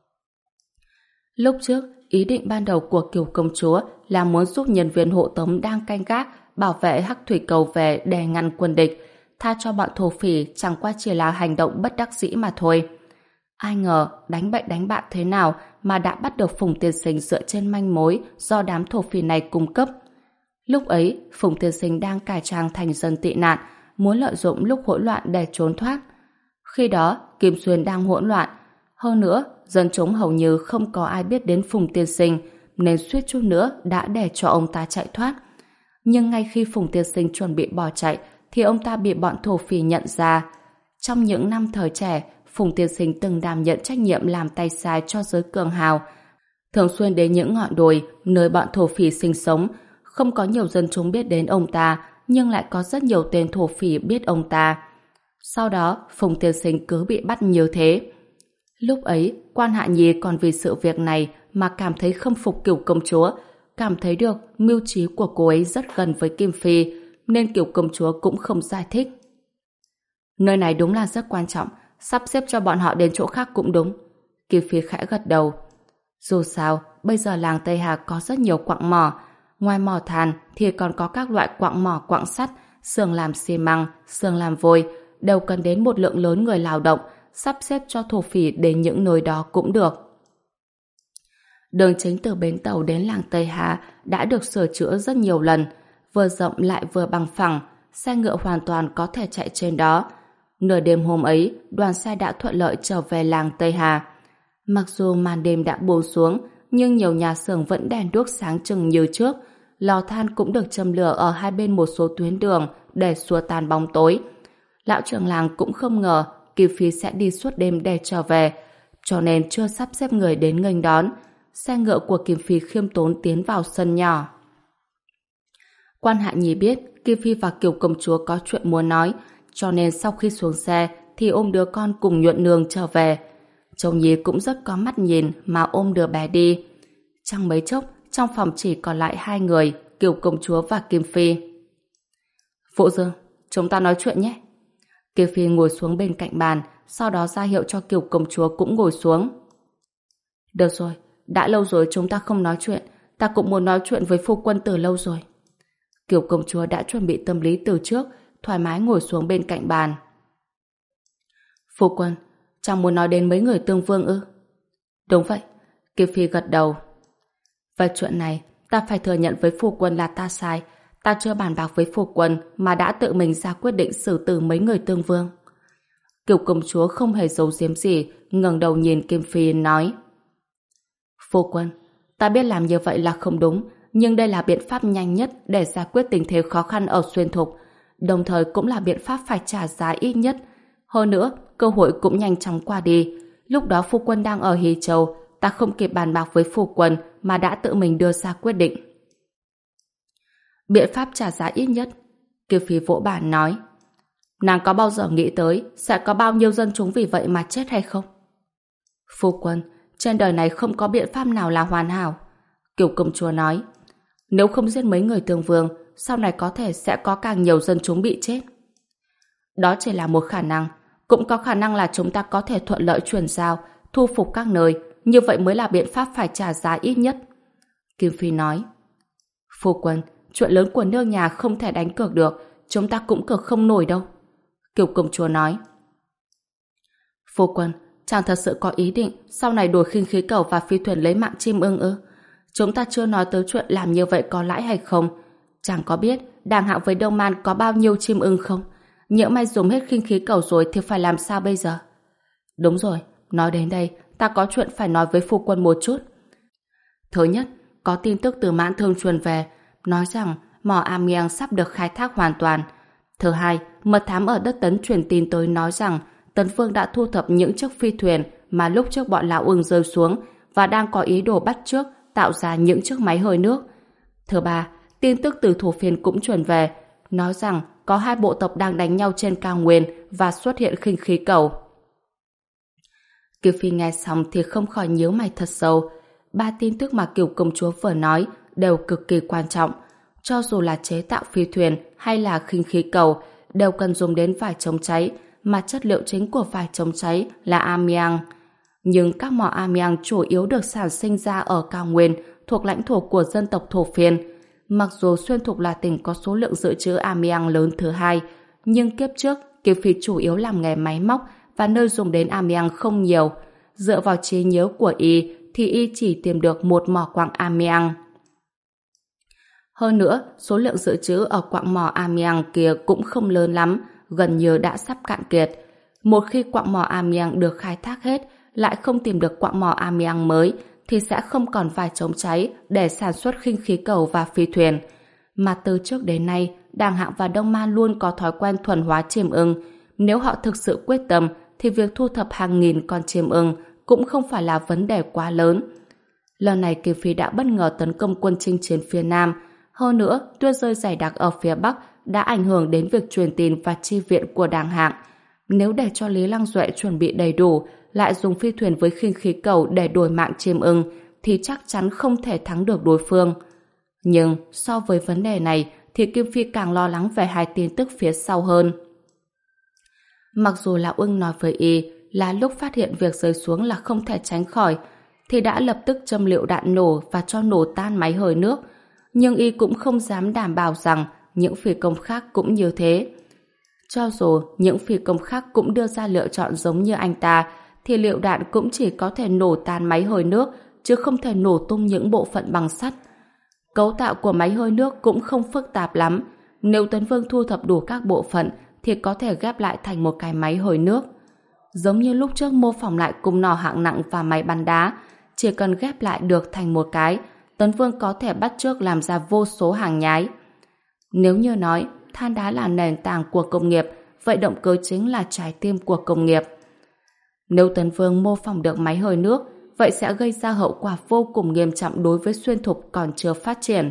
Lúc trước, ý định ban đầu của Kiều công chúa là muốn giúp nhân viên hộ tống đang canh gác bảo vệ Hắc Thủy Cầu về để ngăn quân địch. Tha cho bọn thổ phỉ chẳng qua chỉ là hành động bất đắc dĩ mà thôi. Ai ngờ đánh bậy đánh bạn thế nào mà đã bắt được Phùng Tiên Sinh dựa trên manh mối do đám thổ phỉ này cung cấp. Lúc ấy, Phùng Tiên Sinh đang cải trang thành dân tị nạn, muốn lợi dụng lúc hỗn loạn để trốn thoát. Khi đó, Kim Xuyên đang hỗn loạn. Hơn nữa, dân chúng hầu như không có ai biết đến Phùng Tiên Sinh, nên suýt chút nữa đã để cho ông ta chạy thoát. Nhưng ngay khi Phùng Tiên Sinh chuẩn bị bỏ chạy, thì ông ta bị bọn thổ phỉ nhận ra. Trong những năm thời trẻ, Phùng Tiên Sinh từng đảm nhận trách nhiệm làm tay sai cho giới cường hào. Thường xuyên đến những ngọn đồi nơi bọn thổ phỉ sinh sống, không có nhiều dân chúng biết đến ông ta, nhưng lại có rất nhiều tên thổ phỉ biết ông ta. Sau đó, Phùng Tiên Sinh cứ bị bắt như thế. Lúc ấy, Quan Hạ Nhi còn vì sự việc này mà cảm thấy khâm phục Kiều công chúa, cảm thấy được mưu trí của cô ấy rất gần với Kim Phi, nên Kiều công chúa cũng không giải thích. Nơi này đúng là rất quan trọng, sắp xếp cho bọn họ đến chỗ khác cũng đúng. Kim Phi khẽ gật đầu. Dù sao, bây giờ làng Tây Hà có rất nhiều quặng mỏ. Ngoài mỏ than thì còn có các loại quặng mỏ, quặng sắt, xưởng làm xi măng, xưởng làm vôi, đều cần đến một lượng lớn người lao động, sắp xếp cho thổ phỉ đến những nơi đó cũng được. Đường chính từ bến tàu đến làng Tây Hà đã được sửa chữa rất nhiều lần, vừa rộng lại vừa bằng phẳng, xe ngựa hoàn toàn có thể chạy trên đó. Nửa đêm hôm ấy, đoàn xe đã thuận lợi trở về làng Tây Hà. Mặc dù màn đêm đã buông xuống, nhưng nhiều nhà xưởng vẫn đèn đuốc sáng trưng như trước. Lò than cũng được châm lửa ở hai bên một số tuyến đường để xua tan bóng tối. Lão trưởng làng cũng không ngờ Kim Phi sẽ đi suốt đêm để trở về, cho nên chưa sắp xếp người đến nghênh đón. xe ngựa của Kim Phi khiêm tốn tiến vào sân nhỏ. Quan Hạ Nhi biết Kim Phi và Kiều công chúa có chuyện muốn nói, cho nên sau khi xuống xe thì ôm đứa con cùng Nhuận Nương trở về. Châu Nhi cũng rất có mắt nhìn mà ôm đứa bé đi. Chẳng mấy chốc, trong phòng chỉ còn lại hai người, Kiều công chúa và Kim Phi. Phụ Dương, chúng ta nói chuyện nhé. Kim Phi ngồi xuống bên cạnh bàn, sau đó ra hiệu cho Kiều công chúa cũng ngồi xuống. Được rồi, đã lâu rồi chúng ta không nói chuyện, ta cũng muốn nói chuyện với phu quân từ lâu rồi. Kiều công chúa đã chuẩn bị tâm lý từ trước, thoải mái ngồi xuống bên cạnh bàn. Phu quân, chàng muốn nói đến mấy người tương vương ư? Đúng vậy, Kim Phi gật đầu. Về chuyện này, ta phải thừa nhận với phu quân là ta sai. Ta chưa bàn bạc với phu quân mà đã tự mình ra quyết định xử tử mấy người tương vương. Kiều công chúa không hề giấu giếm gì, ngẩng đầu nhìn Kim Phi nói: Phu quân, ta biết làm như vậy là không đúng, nhưng đây là biện pháp nhanh nhất để giải quyết tình thế khó khăn ở Xuyên Thục, đồng thời cũng là biện pháp phải trả giá ít nhất. Hơn nữa, cơ hội cũng nhanh chóng qua đi. Lúc đó phu quân đang ở Hy Châu, ta không kịp bàn bạc với phu quân mà đã tự mình đưa ra quyết định. Biện pháp trả giá ít nhất. Kiều Phi vỗ bàn nói: Nàng có bao giờ nghĩ tới sẽ có bao nhiêu dân chúng vì vậy mà chết hay không? Phu quân, trên đời này không có biện pháp nào là hoàn hảo. Kiều công chúa nói: Nếu không giết mấy người tương vương, sau này có thể sẽ có càng nhiều dân chúng bị chết. Đó chỉ là một khả năng, cũng có khả năng là chúng ta có thể thuận lợi chuyển giao, thu phục các nơi, như vậy mới là biện pháp phải trả giá ít nhất. Kim Phi nói: Phu quân, chuyện lớn của nước nhà không thể đánh cược được, chúng ta cũng cược không nổi đâu. Kiều công chúa nói: Phu quân, chàng thật sự có ý định sau này đổi khinh khí cầu và phi thuyền lấy mạng chim ưng ư? Chúng ta chưa nói tới chuyện làm như vậy có lãi hay không. Chàng có biết Đàng Hạo với Đông Man có bao nhiêu chim ưng không? Nhỡ may dùng hết khinh khí cầu rồi thì phải làm sao bây giờ? Đúng rồi, nói đến đây, ta có chuyện phải nói với phu quân một chút. Thứ nhất, có tin tức từ Mãn Thương truyền về, nói rằng mỏ Amiang sắp được khai thác hoàn toàn. Thứ hai, mật thám ở đất Tấn truyền tin tới nói rằng Tấn Vương đã thu thập những chiếc phi thuyền mà lúc trước bọn Lão Ưng rơi xuống và đang có ý đồ bắt chước tạo ra những chiếc máy hơi nước. Thứ ba, tin tức từ Thổ Phiên cũng truyền về, nói rằng có hai bộ tộc đang đánh nhau trên cao nguyên và xuất hiện khinh khí cầu. Kiều Phi nghe xong thì không khỏi nhíu mày thật sâu. Ba tin tức mà Kiều công chúa vừa nói đều cực kỳ quan trọng. Cho dù là chế tạo phi thuyền hay là khinh khí cầu đều cần dùng đến vải chống cháy, mà chất liệu chính của vải chống cháy là amiang. Nhưng các mỏ amiang chủ yếu được sản sinh ra ở cao nguyên thuộc lãnh thổ của dân tộc Thổ Phiên. Mặc dù Xuyên Thục là tỉnh có số lượng dự trữ amiang lớn thứ hai, nhưng kiếp trước Kiều Phi chủ yếu làm nghề máy móc và nơi dùng đến amiang không nhiều. Dựa vào trí nhớ của y thì y chỉ tìm được một mỏ quặng amiang. Hơn nữa, số lượng dự trữ ở quặng mỏ amiang kia cũng không lớn lắm, gần như đã sắp cạn kiệt. Một khi quặng mỏ amiang được khai thác hết, lại không tìm được quặng mỏ amiang mới, thì sẽ không còn vải chống cháy để sản xuất khinh khí cầu và phi thuyền. Mà từ trước đến nay, Đàng Hạo và Đông Man luôn có thói quen thuần hóa chim ưng. Nếu họ thực sự quyết tâm, thì việc thu thập hàng nghìn con chim ưng cũng không phải là vấn đề quá lớn. Lần này Kiều Phi đã bất ngờ tấn công quân chinh chiến phía Nam. Hơn nữa, tuyết rơi dày đặc ở phía Bắc đã ảnh hưởng đến việc truyền tin và chi viện của Đàng Hạng. Nếu để cho Lý Lăng Duệ chuẩn bị đầy đủ, lại dùng phi thuyền với khinh khí cầu để đổi mạng chim ưng, thì chắc chắn không thể thắng được đối phương. Nhưng so với vấn đề này, thì Kim Phi càng lo lắng về hai tin tức phía sau hơn. Mặc dù Lão Ưng nói với y là lúc phát hiện việc rơi xuống là không thể tránh khỏi, thì đã lập tức châm lựu đạn nổ và cho nổ tan máy hơi nước, nhưng y cũng không dám đảm bảo rằng những phi công khác cũng như thế. Cho dù những phi công khác cũng đưa ra lựa chọn giống như anh ta, thì lựu đạn cũng chỉ có thể nổ tan máy hơi nước, chứ không thể nổ tung những bộ phận bằng sắt. Cấu tạo của máy hơi nước cũng không phức tạp lắm. Nếu Tấn Vương thu thập đủ các bộ phận, thì có thể ghép lại thành một cái máy hơi nước. Giống như lúc trước mô phỏng lại cung nỏ hạng nặng và máy bắn đá, chỉ cần ghép lại được thành một cái, Tấn Vương có thể bắt chước làm ra vô số hàng nhái. Nếu như nói than đá là nền tảng của công nghiệp, vậy động cơ chính là trái tim của công nghiệp. Nếu Tấn Vương mô phỏng được máy hơi nước, vậy sẽ gây ra hậu quả vô cùng nghiêm trọng đối với Xuyên Thục còn chưa phát triển.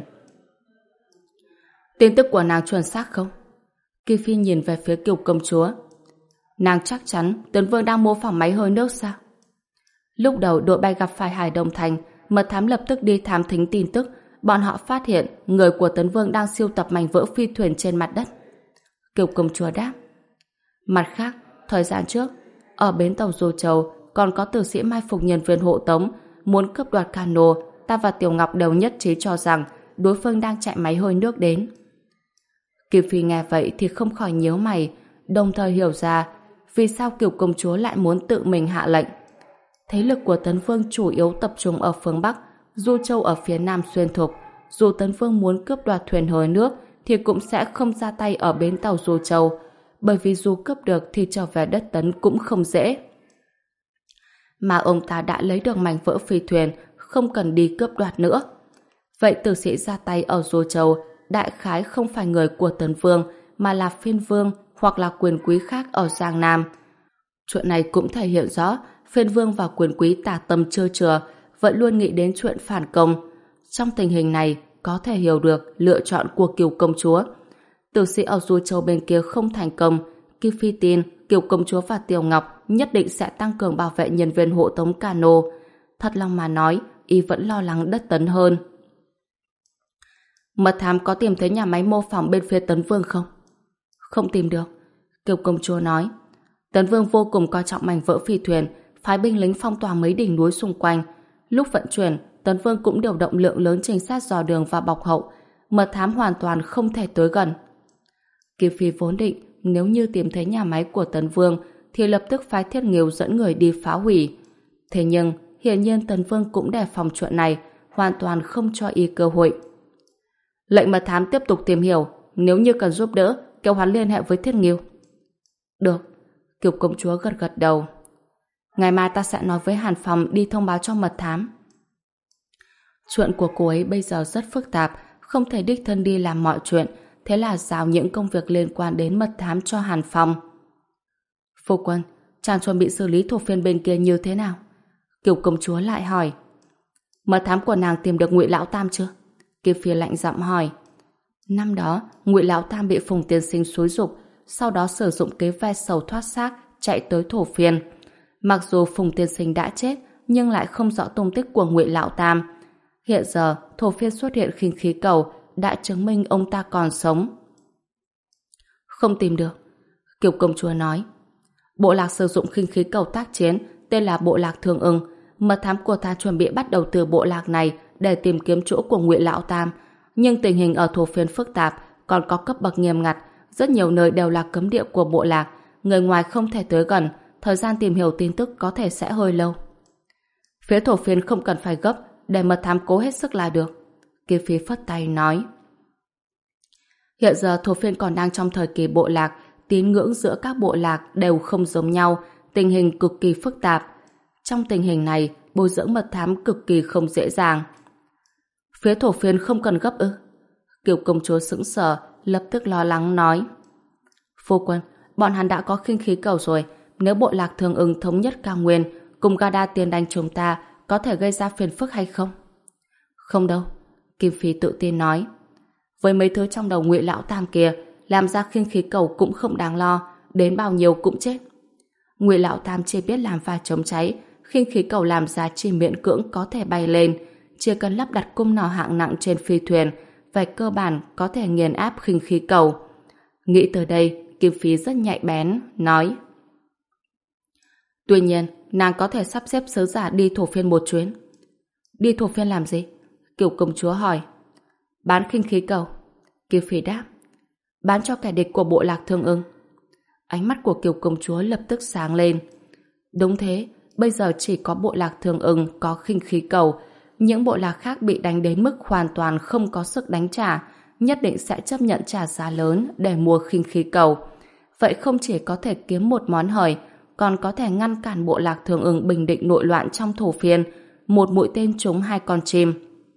Tin tức của nàng chuẩn xác không? Kim Phi nhìn về phía Kiều công chúa. Nàng chắc chắn Tấn Vương đang mô phỏng máy hơi nước sao? Lúc đầu đội bay gặp phải Hải Đông Thành, mật thám lập tức đi thám thính tin tức. Bọn họ phát hiện người của Tấn Vương đang sưu tập mảnh vỡ phi thuyền trên mặt đất. Kiều công chúa đáp. Mặt khác, thời gian trước, ở bến tàu Dô Châu còn có tử sĩ mai phục nhân viên hộ tống muốn cướp đoạt cano. Ta và Tiểu Ngọc đều nhất trí cho rằng đối phương đang chạy máy hơi nước đến. Kim Phi nghe vậy thì không khỏi nhíu mày, đồng thời hiểu ra vì sao Kiều công chúa lại muốn tự mình hạ lệnh. Thế lực của Tấn Vương chủ yếu tập trung ở phương Bắc, Du Châu ở phía Nam Xuyên Thục. Dù Tấn Vương muốn cướp đoạt thuyền hơi nước thì cũng sẽ không ra tay ở bến tàu Du Châu, bởi vì dù cướp được thì trở về đất Tấn cũng không dễ. Mà ông ta đã lấy được mảnh vỡ phi thuyền, không cần đi cướp đoạt nữa. Vậy tử sĩ ra tay ở Du Châu đại khái không phải người của Tấn Vương, mà là phiên vương hoặc là quyền quý khác ở Giang Nam. Chuyện này cũng thể hiện rõ phiên vương và quyền quý tà tâm chưa chừa, vẫn luôn nghĩ đến chuyện phản công. Trong tình hình này, có thể hiểu được lựa chọn của Kiều công chúa. Tử sĩ ở Du Châu bên kia không thành công, Kim Phi tin Kiều công chúa và Tiểu Ngọc nhất định sẽ tăng cường bảo vệ nhân viên hộ tống cano. Thật lòng mà nói, y vẫn lo lắng đất Tấn hơn. Mật thám có tìm thấy nhà máy mô phỏng bên phía Tấn Vương không? Không tìm được. Kiều công chúa nói. Tấn Vương vô cùng coi trọng mảnh vỡ phi thuyền, phái binh lính phong tỏa mấy đỉnh núi xung quanh. Lúc vận chuyển, Tấn Vương cũng điều động lượng lớn trinh sát dò đường và bọc hậu. Mật thám hoàn toàn không thể tới gần. Kim Phi vốn định nếu như tìm thấy nhà máy của Tấn Vương thì lập tức phái Thiết Nghiêu dẫn người đi phá hủy. Thế nhưng, hiển nhiên Tấn Vương cũng đề phòng chuyện này, hoàn toàn không cho y cơ hội. Lệnh mật thám tiếp tục tìm hiểu, nếu như cần giúp đỡ, kêu hắn liên hệ với Thiết Nghiêu. Được. Kiều công chúa gật gật đầu. Ngày mai ta sẽ nói với Hàn Phòng đi thông báo cho mật thám. Chuyện của cô ấy bây giờ rất phức tạp, không thể đích thân đi làm mọi chuyện, thế là giao những công việc liên quan đến mật thám cho Hàn Phòng. Phu quân, chàng chuẩn bị xử lý thuộc phiên bên kia như thế nào? Kiều công chúa lại hỏi. Mật thám của nàng tìm được Ngụy Lão Tam chưa? Kim Phi lạnh giọng hỏi. Năm đó, Ngụy Lão Tam bị Phùng tiên sinh xúi giục, sau đó sử dụng kế ve sầu thoát xác chạy tới thổ phiên. Mặc dù Phùng tiên sinh đã chết, nhưng lại không rõ tung tích của Ngụy Lão Tam. Hiện giờ, thổ phiên xuất hiện khinh khí cầu đã chứng minh ông ta còn sống. Không tìm được. Kiều công chúa nói. Bộ lạc sử dụng khinh khí cầu tác chiến tên là Bộ lạc Thương Ưng. Mật thám của ta chuẩn bị bắt đầu từ bộ lạc này để tìm kiếm chỗ của Ngụy Lão Tam. Nhưng tình hình ở thổ phiên phức tạp, còn có cấp bậc nghiêm ngặt, rất nhiều nơi đều là cấm địa của bộ lạc, người ngoài không thể tới gần, thời gian tìm hiểu tin tức có thể sẽ hơi lâu. Phía thổ phiên không cần phải gấp, để mật thám cố hết sức là được. Kim Phi phất tay nói. Hiện giờ thổ phiên còn đang trong thời kỳ bộ lạc, tín ngưỡng giữa các bộ lạc đều không giống nhau, tình hình cực kỳ phức tạp. Trong tình hình này, bồi dưỡng mật thám cực kỳ không dễ dàng. Phía thổ phiên không cần gấp ư? Kiều công chúa sững sờ, lập tức lo lắng nói. Phu quân, bọn hắn đã có khinh khí cầu rồi, nếu bộ lạc Thương Ưng thống nhất cao nguyên cùng Gada tiền đánh chúng ta, có thể gây ra phiền phức hay không? Không đâu, Kim Phi tự tin nói. Với mấy thứ trong đầu Ngụy Lão Tam kia, làm ra khinh khí cầu cũng không đáng lo, đến bao nhiêu cũng chết. Ngụy Lão Tam chỉ biết làm pha chống cháy, khinh khí cầu làm ra chỉ miễn cưỡng có thể bay lên, chỉ cần lắp đặt cung nỏ hạng nặng trên phi thuyền, về cơ bản có thể nghiền áp khinh khí cầu. Nghĩ tới đây, Kim Phi rất nhạy bén, nói. Tuy nhiên, nàng có thể sắp xếp sứ giả đi thổ phiên một chuyến. Đi thổ phiên làm gì? Kiều công chúa hỏi. Bán khinh khí cầu. Kim Phi đáp. Bán cho kẻ địch của bộ lạc Thương Ưng. Ánh mắt của Kiều công chúa lập tức sáng lên. Đúng thế, bây giờ chỉ có bộ lạc Thương Ưng có khinh khí cầu. Những bộ lạc khác bị đánh đến mức hoàn toàn không có sức đánh trả, nhất định sẽ chấp nhận trả giá lớn để mua khinh khí cầu. Vậy không chỉ có thể kiếm một món hời, còn có thể ngăn cản bộ lạc Thương Ưng bình định nội loạn trong thổ phiên, một mũi tên trúng hai con chim.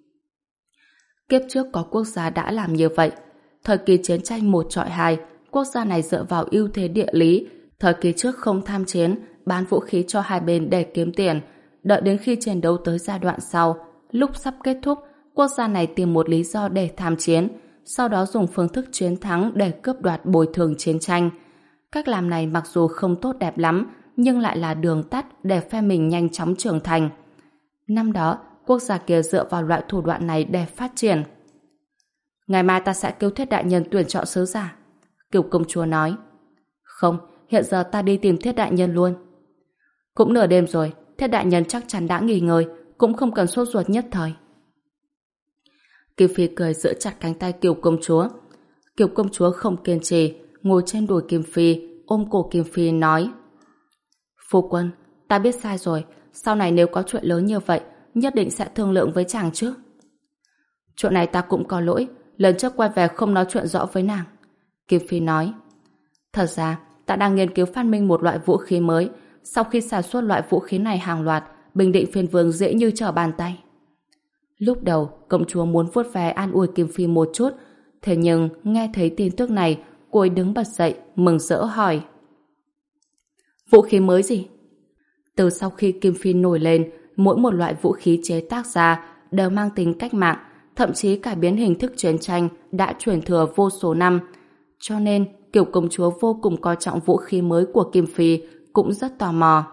Kiếp trước có quốc gia đã làm như vậy. Thời kỳ chiến tranh một chọi hai, quốc gia này dựa vào ưu thế địa lý. Thời kỳ trước không tham chiến, bán vũ khí cho hai bên để kiếm tiền. đợi đến khi chiến đấu tới giai đoạn sau, lúc sắp kết thúc, quốc gia này tìm một lý do để tham chiến, sau đó dùng phương thức chiến thắng để cướp đoạt bồi thường chiến tranh. Cách làm này mặc dù không tốt đẹp lắm, nhưng lại là đường tắt để phe mình nhanh chóng trưởng thành. Năm đó, quốc gia kia dựa vào loại thủ đoạn này để phát triển. Ngày mai ta sẽ kêu Thiết đại nhân tuyển chọn sứ giả. Kiều công chúa nói. Không, hiện giờ ta đi tìm Thiết đại nhân luôn. Cũng nửa đêm rồi, Thiết đại nhân chắc chắn đã nghỉ ngơi, cũng không cần sốt ruột nhất thời. Kim Phi cười giữ chặt cánh tay Kiều công chúa. Kiều công chúa không kiên trì, ngồi trên đùi Kim Phi, ôm cổ Kim Phi nói: Phu quân, ta biết sai rồi, sau này nếu có chuyện lớn như vậy, nhất định sẽ thương lượng với chàng trước. Chuyện này ta cũng có lỗi, lần trước quay về không nói chuyện rõ với nàng. Kim Phi nói: Thật ra, ta đang nghiên cứu phát minh một loại vũ khí mới. Sau khi sản xuất loại vũ khí này hàng loạt, bình định phiên vương dễ như trở bàn tay. Lúc đầu, công chúa muốn vuốt ve an ủi Kim Phi một chút, thế nhưng nghe thấy tin tức này, cô ấy đứng bật dậy, mừng rỡ hỏi: Vũ khí mới gì? Từ sau khi Kim Phi nổi lên, mỗi một loại vũ khí chế tác ra đều mang tính cách mạng, thậm chí cải biến hình thức chiến tranh đã truyền thừa vô số năm. Cho nên, Kiều công chúa vô cùng coi trọng vũ khí mới của Kim Phi, cũng rất tò mò.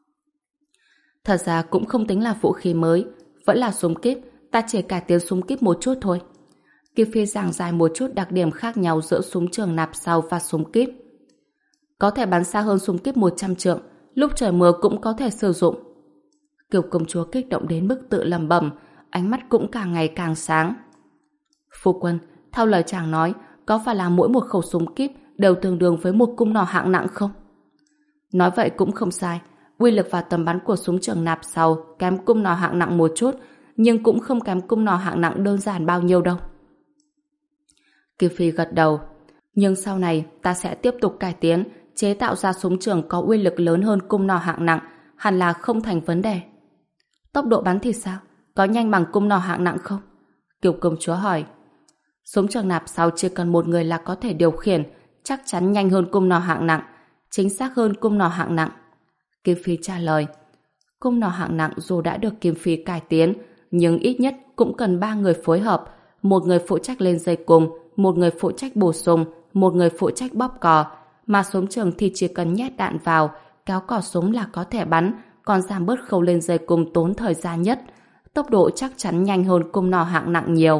Thật ra cũng không tính là vũ khí mới, vẫn là súng kíp, ta chỉ cải tiến súng kíp một chút thôi. Kim Phi giảng giải một chút đặc điểm khác nhau giữa súng trường nạp sau và súng kíp. Có thể bắn xa hơn súng kíp một trăm trượng, lúc trời mưa cũng có thể sử dụng. Kiều công chúa kích động đến mức tự lẩm bẩm, ánh mắt cũng càng ngày càng sáng. Phu quân, theo lời chàng nói, có phải là mỗi một khẩu súng kíp đều tương đương với một cung nỏ hạng nặng không? Nói vậy cũng không sai, uy lực và tầm bắn của súng trường nạp sau kém cung nỏ hạng nặng một chút, nhưng cũng không kém cung nỏ hạng nặng đơn giản bao nhiêu đâu. Kim Phi gật đầu. Nhưng sau này ta sẽ tiếp tục cải tiến, chế tạo ra súng trường có uy lực lớn hơn cung nỏ hạng nặng, hẳn là không thành vấn đề. Tốc độ bắn thì sao? Có nhanh bằng cung nỏ hạng nặng không? Kiều công chúa hỏi. Súng trường nạp sau chỉ cần một người là có thể điều khiển, chắc chắn nhanh hơn cung nỏ hạng nặng, chính xác hơn cung nỏ hạng nặng. Kim Phi trả lời. Cung nỏ hạng nặng dù đã được Kim Phi cải tiến, nhưng ít nhất cũng cần ba người phối hợp, một người phụ trách lên dây cung, một người phụ trách bổ sung, một người phụ trách bóp cò, mà súng trường thì chỉ cần nhét đạn vào, kéo cò súng là có thể bắn, còn giảm bớt khâu lên dây cung tốn thời gian nhất. Tốc độ chắc chắn nhanh hơn cung nỏ hạng nặng nhiều.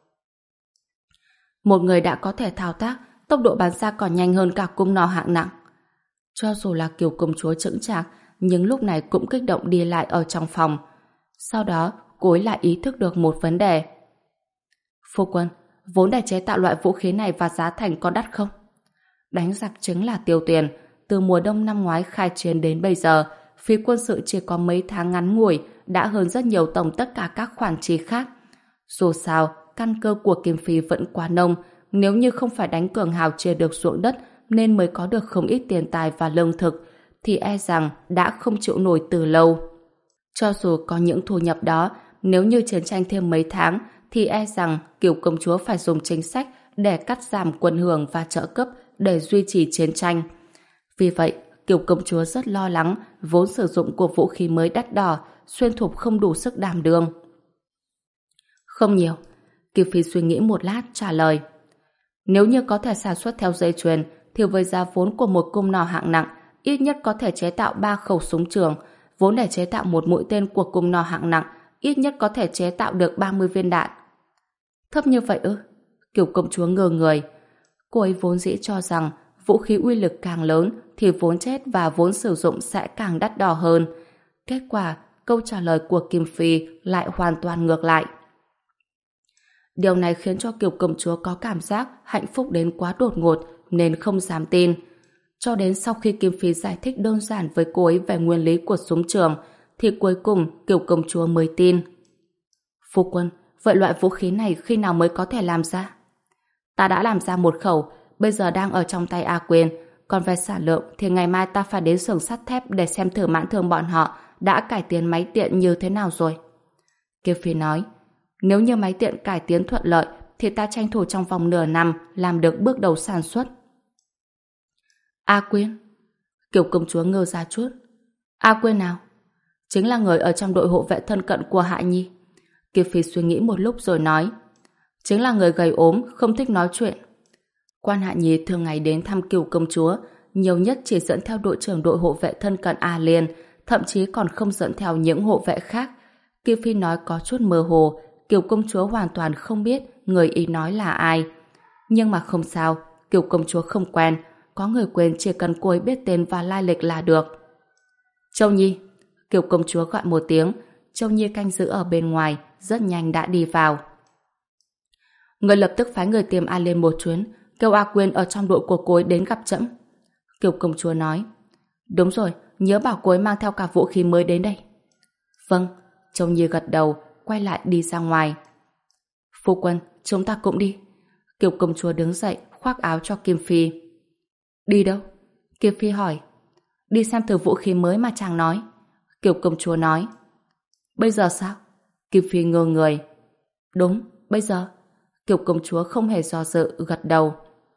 Một người đã có thể thao tác, tốc độ bắn ra còn nhanh hơn cả cung nỏ hạng nặng. Cho dù là Kiều công chúa chững chạc, nhưng lúc này cũng kích động đi lại ở trong phòng. Sau đó, cô ấy lại ý thức được một vấn đề. Phu quân, vốn để chế tạo loại vũ khí này và giá thành có đắt không? Đánh giặc chính là tiêu tiền. Từ mùa đông năm ngoái khai chiến đến bây giờ, phí quân sự chỉ có mấy tháng ngắn ngủi đã hơn rất nhiều tổng tất cả các khoản chi khác. Dù sao, căn cơ của Kim Phi vẫn quá nông, nếu như không phải đánh cường hào chia được ruộng đất nên mới có được không ít tiền tài và lương thực, thì e rằng đã không chịu nổi từ lâu. Cho dù có những thu nhập đó, nếu như chiến tranh thêm mấy tháng, thì e rằng Kiều công chúa phải dùng chính sách để cắt giảm quân hưởng và trợ cấp để duy trì chiến tranh. Vì vậy, Kiều công chúa rất lo lắng vốn sử dụng của vũ khí mới đắt đỏ, xuyên thục không đủ sức đảm đương. Không nhiều. Kiều Phi suy nghĩ một lát trả lời. Nếu như có thể sản xuất theo dây chuyền, thì với giá vốn của một cung nỏ hạng nặng, ít nhất có thể chế tạo ba khẩu súng trường. Vốn để chế tạo một mũi tên của cung nỏ hạng nặng, ít nhất có thể chế tạo được ba mươi viên đạn. Thấp như vậy ư? Kiều công chúa ngơ người. Cô ấy vốn dĩ cho rằng vũ khí uy lực càng lớn thì vốn chết và vốn sử dụng sẽ càng đắt đỏ hơn. Kết quả, câu trả lời của Kim Phi lại hoàn toàn ngược lại. Điều này khiến cho Kiều công chúa có cảm giác hạnh phúc đến quá đột ngột nên không dám tin. Cho đến sau khi Kim Phi giải thích đơn giản với cô ấy về nguyên lý của súng trường, thì cuối cùng Kiều công chúa mới tin. Phu quân, vậy loại vũ khí này khi nào mới có thể làm ra? Ta đã làm ra một khẩu, bây giờ đang ở trong tay A Quyên. Còn về sản lượng thì ngày mai ta phải đến xưởng sắt thép để xem thử mãn thương bọn họ đã cải tiến máy tiện như thế nào rồi. Kim Phi nói, nếu như máy tiện cải tiến thuận lợi thì ta tranh thủ trong vòng nửa năm làm được bước đầu sản xuất. A Quyên? Kiều công chúa ngơ ra chút. A Quyên nào? Chính là người ở trong đội hộ vệ thân cận của Hạ Nhi. Kiều Phi suy nghĩ một lúc rồi nói, chính là người gầy ốm, không thích nói chuyện. Quan Hạ Nhi thường ngày đến thăm Kiều công chúa, nhiều nhất chỉ dẫn theo đội trưởng đội hộ vệ thân cận A Liên, thậm chí còn không dẫn theo những hộ vệ khác. Kiều Phi nói có chút mơ hồ, Kiều công chúa hoàn toàn không biết người ý nói là ai. Nhưng mà không sao, Kiều công chúa không quen, có người quên chỉ cần cô ấy biết tên và lai lịch là được. Châu Nhi, Kiều công chúa gọi một tiếng, Châu Nhi canh giữ ở bên ngoài, rất nhanh đã đi vào. Người lập tức phái người tìm A Liên một chuyến, kêu A Quyên ở trong đội của cô ấy đến gặp trẫm. Kiều công chúa nói, đúng rồi, nhớ bảo cô ấy mang theo cả vũ khí mới đến đây. Vâng, Châu Nhi gật đầu, quay lại đi ra ngoài. Phu quân, chúng ta cũng đi. Kiều công chúa đứng dậy, khoác áo cho Kim Phi. Đi đâu? Kim Phi hỏi. Đi xem thử vũ khí mới mà chàng nói. Kiều công chúa nói. Bây giờ sao? Kim Phi ngơ người. Đúng, bây giờ. Kiều công chúa không hề do dự, gật đầu.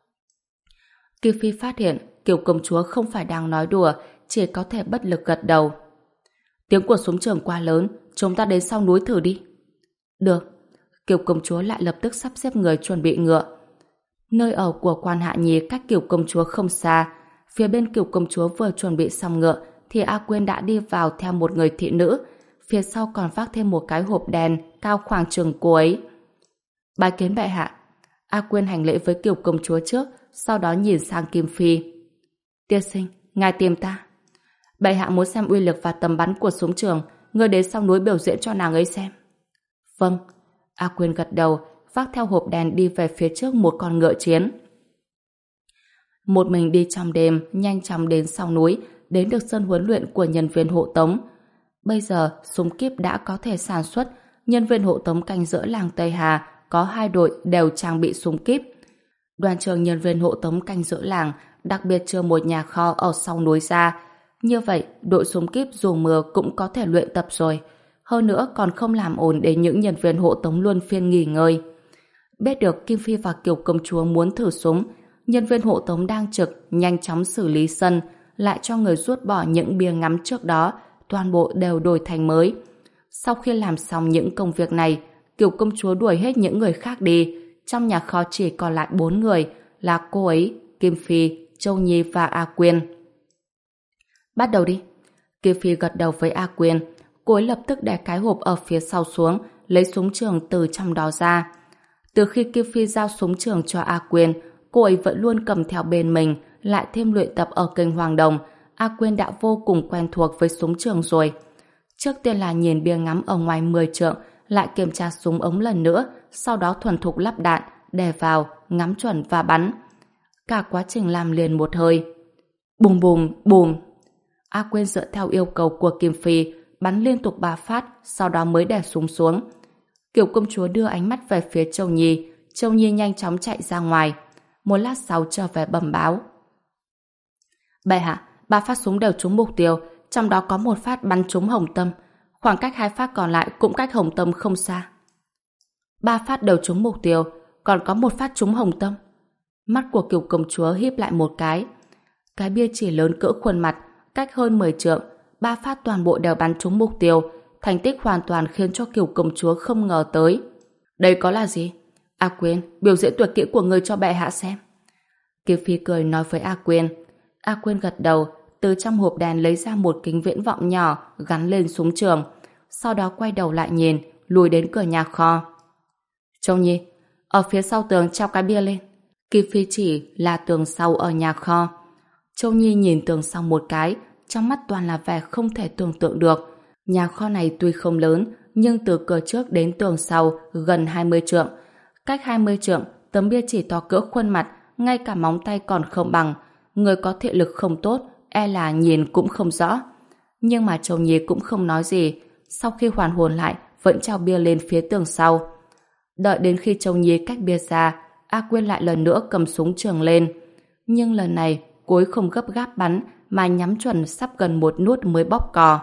Kim Phi phát hiện Kiều công chúa không phải đang nói đùa, chỉ có thể bất lực gật đầu. Tiếng của súng trường quá lớn, chúng ta đến sau núi thử đi. Được. Kiều công chúa lại lập tức sắp xếp người chuẩn bị ngựa. Nơi ở của quan Hạ Nhi cách Kiều công chúa không xa. Phía bên Kiều công chúa vừa chuẩn bị xong ngựa thì A Quyên đã đi vào theo một người thị nữ. Phía sau còn vác thêm một cái hộp đèn cao khoảng chừng cô ấy. Bái kiến bệ hạ. A Quyên hành lễ với Kiều công chúa trước, sau đó nhìn sang Kim Phi. Tiên sinh, ngài tìm ta. Bệ hạ muốn xem uy lực và tầm bắn của súng trường, ngươi đến sau núi biểu diễn cho nàng ấy xem. Vâng. A Quyên gật đầu, vác theo hộp đèn đi về phía trước một con ngựa chiến. Một mình đi trong đêm, nhanh chóng đến sau núi, đến được sân huấn luyện của nhân viên hộ tống. Bây giờ, súng kíp đã có thể sản xuất, nhân viên hộ tống canh giữa làng Tây Hà có hai đội đều trang bị súng kíp. Đoàn trưởng nhân viên hộ tống canh giữa làng đặc biệt chừa một nhà kho ở sau núi ra. Như vậy, đội súng kíp dù mưa cũng có thể luyện tập rồi. Hơn nữa còn không làm ồn để những nhân viên hộ tống luân phiên nghỉ ngơi. Biết được Kim Phi và Kiều công chúa muốn thử súng, nhân viên hộ tống đang trực nhanh chóng xử lý sân, lại cho người rút bỏ những bia ngắm trước đó, toàn bộ đều đổi thành mới. Sau khi làm xong những công việc này, Kiều công chúa đuổi hết những người khác đi. Trong nhà kho chỉ còn lại bốn người, là cô ấy, Kim Phi, Châu Nhi và A Quyên. Bắt đầu đi. Kim Phi gật đầu với A Quyên. Cô ấy lập tức đè cái hộp ở phía sau xuống, lấy súng trường từ trong đó ra. Từ khi Kim Phi giao súng trường cho A Quyên, cô ấy vẫn luôn cầm theo bên mình, lại thêm luyện tập ở kênh Hoàng Đồng. A Quyên đã vô cùng quen thuộc với súng trường rồi. Trước tiên là nhìn bia ngắm ở ngoài mười trượng, lại kiểm tra súng ống lần nữa, sau đó thuần thục lắp đạn, đè vào, ngắm chuẩn và bắn. Cả quá trình làm liền một hơi. Bùm bùm, bùm. A Quyên dựa theo yêu cầu của Kim Phi, bắn liên tục ba phát, sau đó mới đè súng xuống. Kiều công chúa đưa ánh mắt về phía Châu Nhi, Châu Nhi nhanh chóng chạy ra ngoài. Một lát sau trở về bẩm báo. Bệ hạ, ba phát súng đều trúng mục tiêu, trong đó có một phát bắn trúng hồng tâm, khoảng cách hai phát còn lại cũng cách hồng tâm không xa. Ba phát đều trúng mục tiêu, còn có một phát trúng hồng tâm. Mắt của Kiều công chúa híp lại một cái. Cái bia chỉ lớn cỡ khuôn mặt, cách hơn mười trượng, ba phát toàn bộ đều bắn trúng mục tiêu, thành tích hoàn toàn khiến cho Kiều công chúa không ngờ tới. Đây có là gì? A Quyên, biểu diễn tuyệt kỹ của người cho bệ hạ xem. Kiều Phi cười nói với A Quyên. A Quyên gật đầu, từ trong hộp đèn lấy ra một kính viễn vọng nhỏ gắn lên súng trường, sau đó quay đầu lại nhìn, lùi đến cửa nhà kho. Châu Nhi, ở phía sau tường treo cái bia lên. Kiều Phi chỉ là tường sau ở nhà kho. Châu Nhi nhìn tường sau một cái, trong mắt toàn là vẻ không thể tưởng tượng được. Nhà kho này tuy không lớn, nhưng từ cửa trước đến tường sau gần hai mươi trượng. Cách hai mươi trượng, tấm bia chỉ to cỡ khuôn mặt, ngay cả móng tay còn không bằng. Người có thị lực không tốt, e là nhìn cũng không rõ. Nhưng mà Châu Nhi cũng không nói gì. Sau khi hoàn hồn lại, vẫn treo bia lên phía tường sau. Đợi đến khi Châu Nhi cách bia ra, A Quyên lại lần nữa cầm súng trường lên. Nhưng lần này, cô ấy không gấp gáp bắn, mà nhắm chuẩn sắp gần một nút mới bóp cò.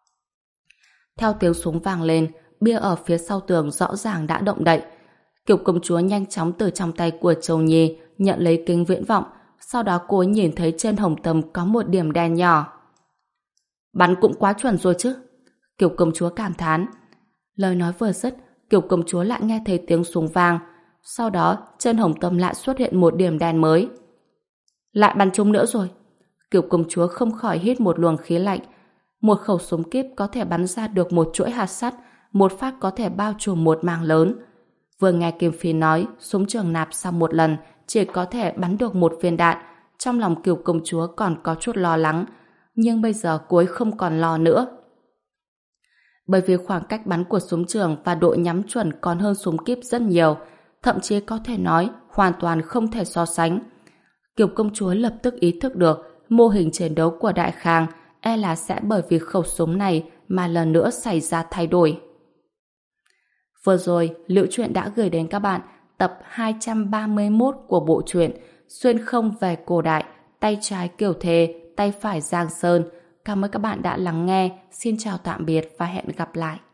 Theo tiếng súng vang lên, bia ở phía sau tường rõ ràng đã động đậy. Kiều công chúa nhanh chóng từ trong tay của Châu Nhi nhận lấy kính viễn vọng, sau đó cô ấy nhìn thấy trên hồng tâm có một điểm đen nhỏ. Bắn cũng quá chuẩn rồi chứ. Kiều công chúa cảm thán. Lời nói vừa dứt, Kiều công chúa lại nghe thấy tiếng súng vang. Sau đó, trên hồng tâm lại xuất hiện một điểm đen mới. Lại bắn trúng nữa rồi. Kiều công chúa không khỏi hít một luồng khí lạnh. Một khẩu súng kíp có thể bắn ra được một chuỗi hạt sắt, một phát có thể bao trùm một mảng lớn. Vừa nghe Kim Phi nói súng trường nạp sau một lần chỉ có thể bắn được một viên đạn, trong lòng Kiều công chúa còn có chút lo lắng, nhưng bây giờ cô ấy không còn lo nữa. Bởi vì khoảng cách bắn của súng trường và độ nhắm chuẩn còn hơn súng kíp rất nhiều, thậm chí có thể nói hoàn toàn không thể so sánh. Kiều công chúa lập tức ý thức được mô hình chiến đấu của Đại Khang e là sẽ bởi vì khẩu súng này mà lần nữa xảy ra thay đổi. Vừa rồi, Liễu Chuyện đã gửi đến các bạn tập hai trăm ba mươi mốt của bộ truyện Xuyên không về cổ đại, tay trái Kiều Thề, tay phải Giang Sơn. Cảm ơn các bạn đã lắng nghe. Xin chào tạm biệt và hẹn gặp lại.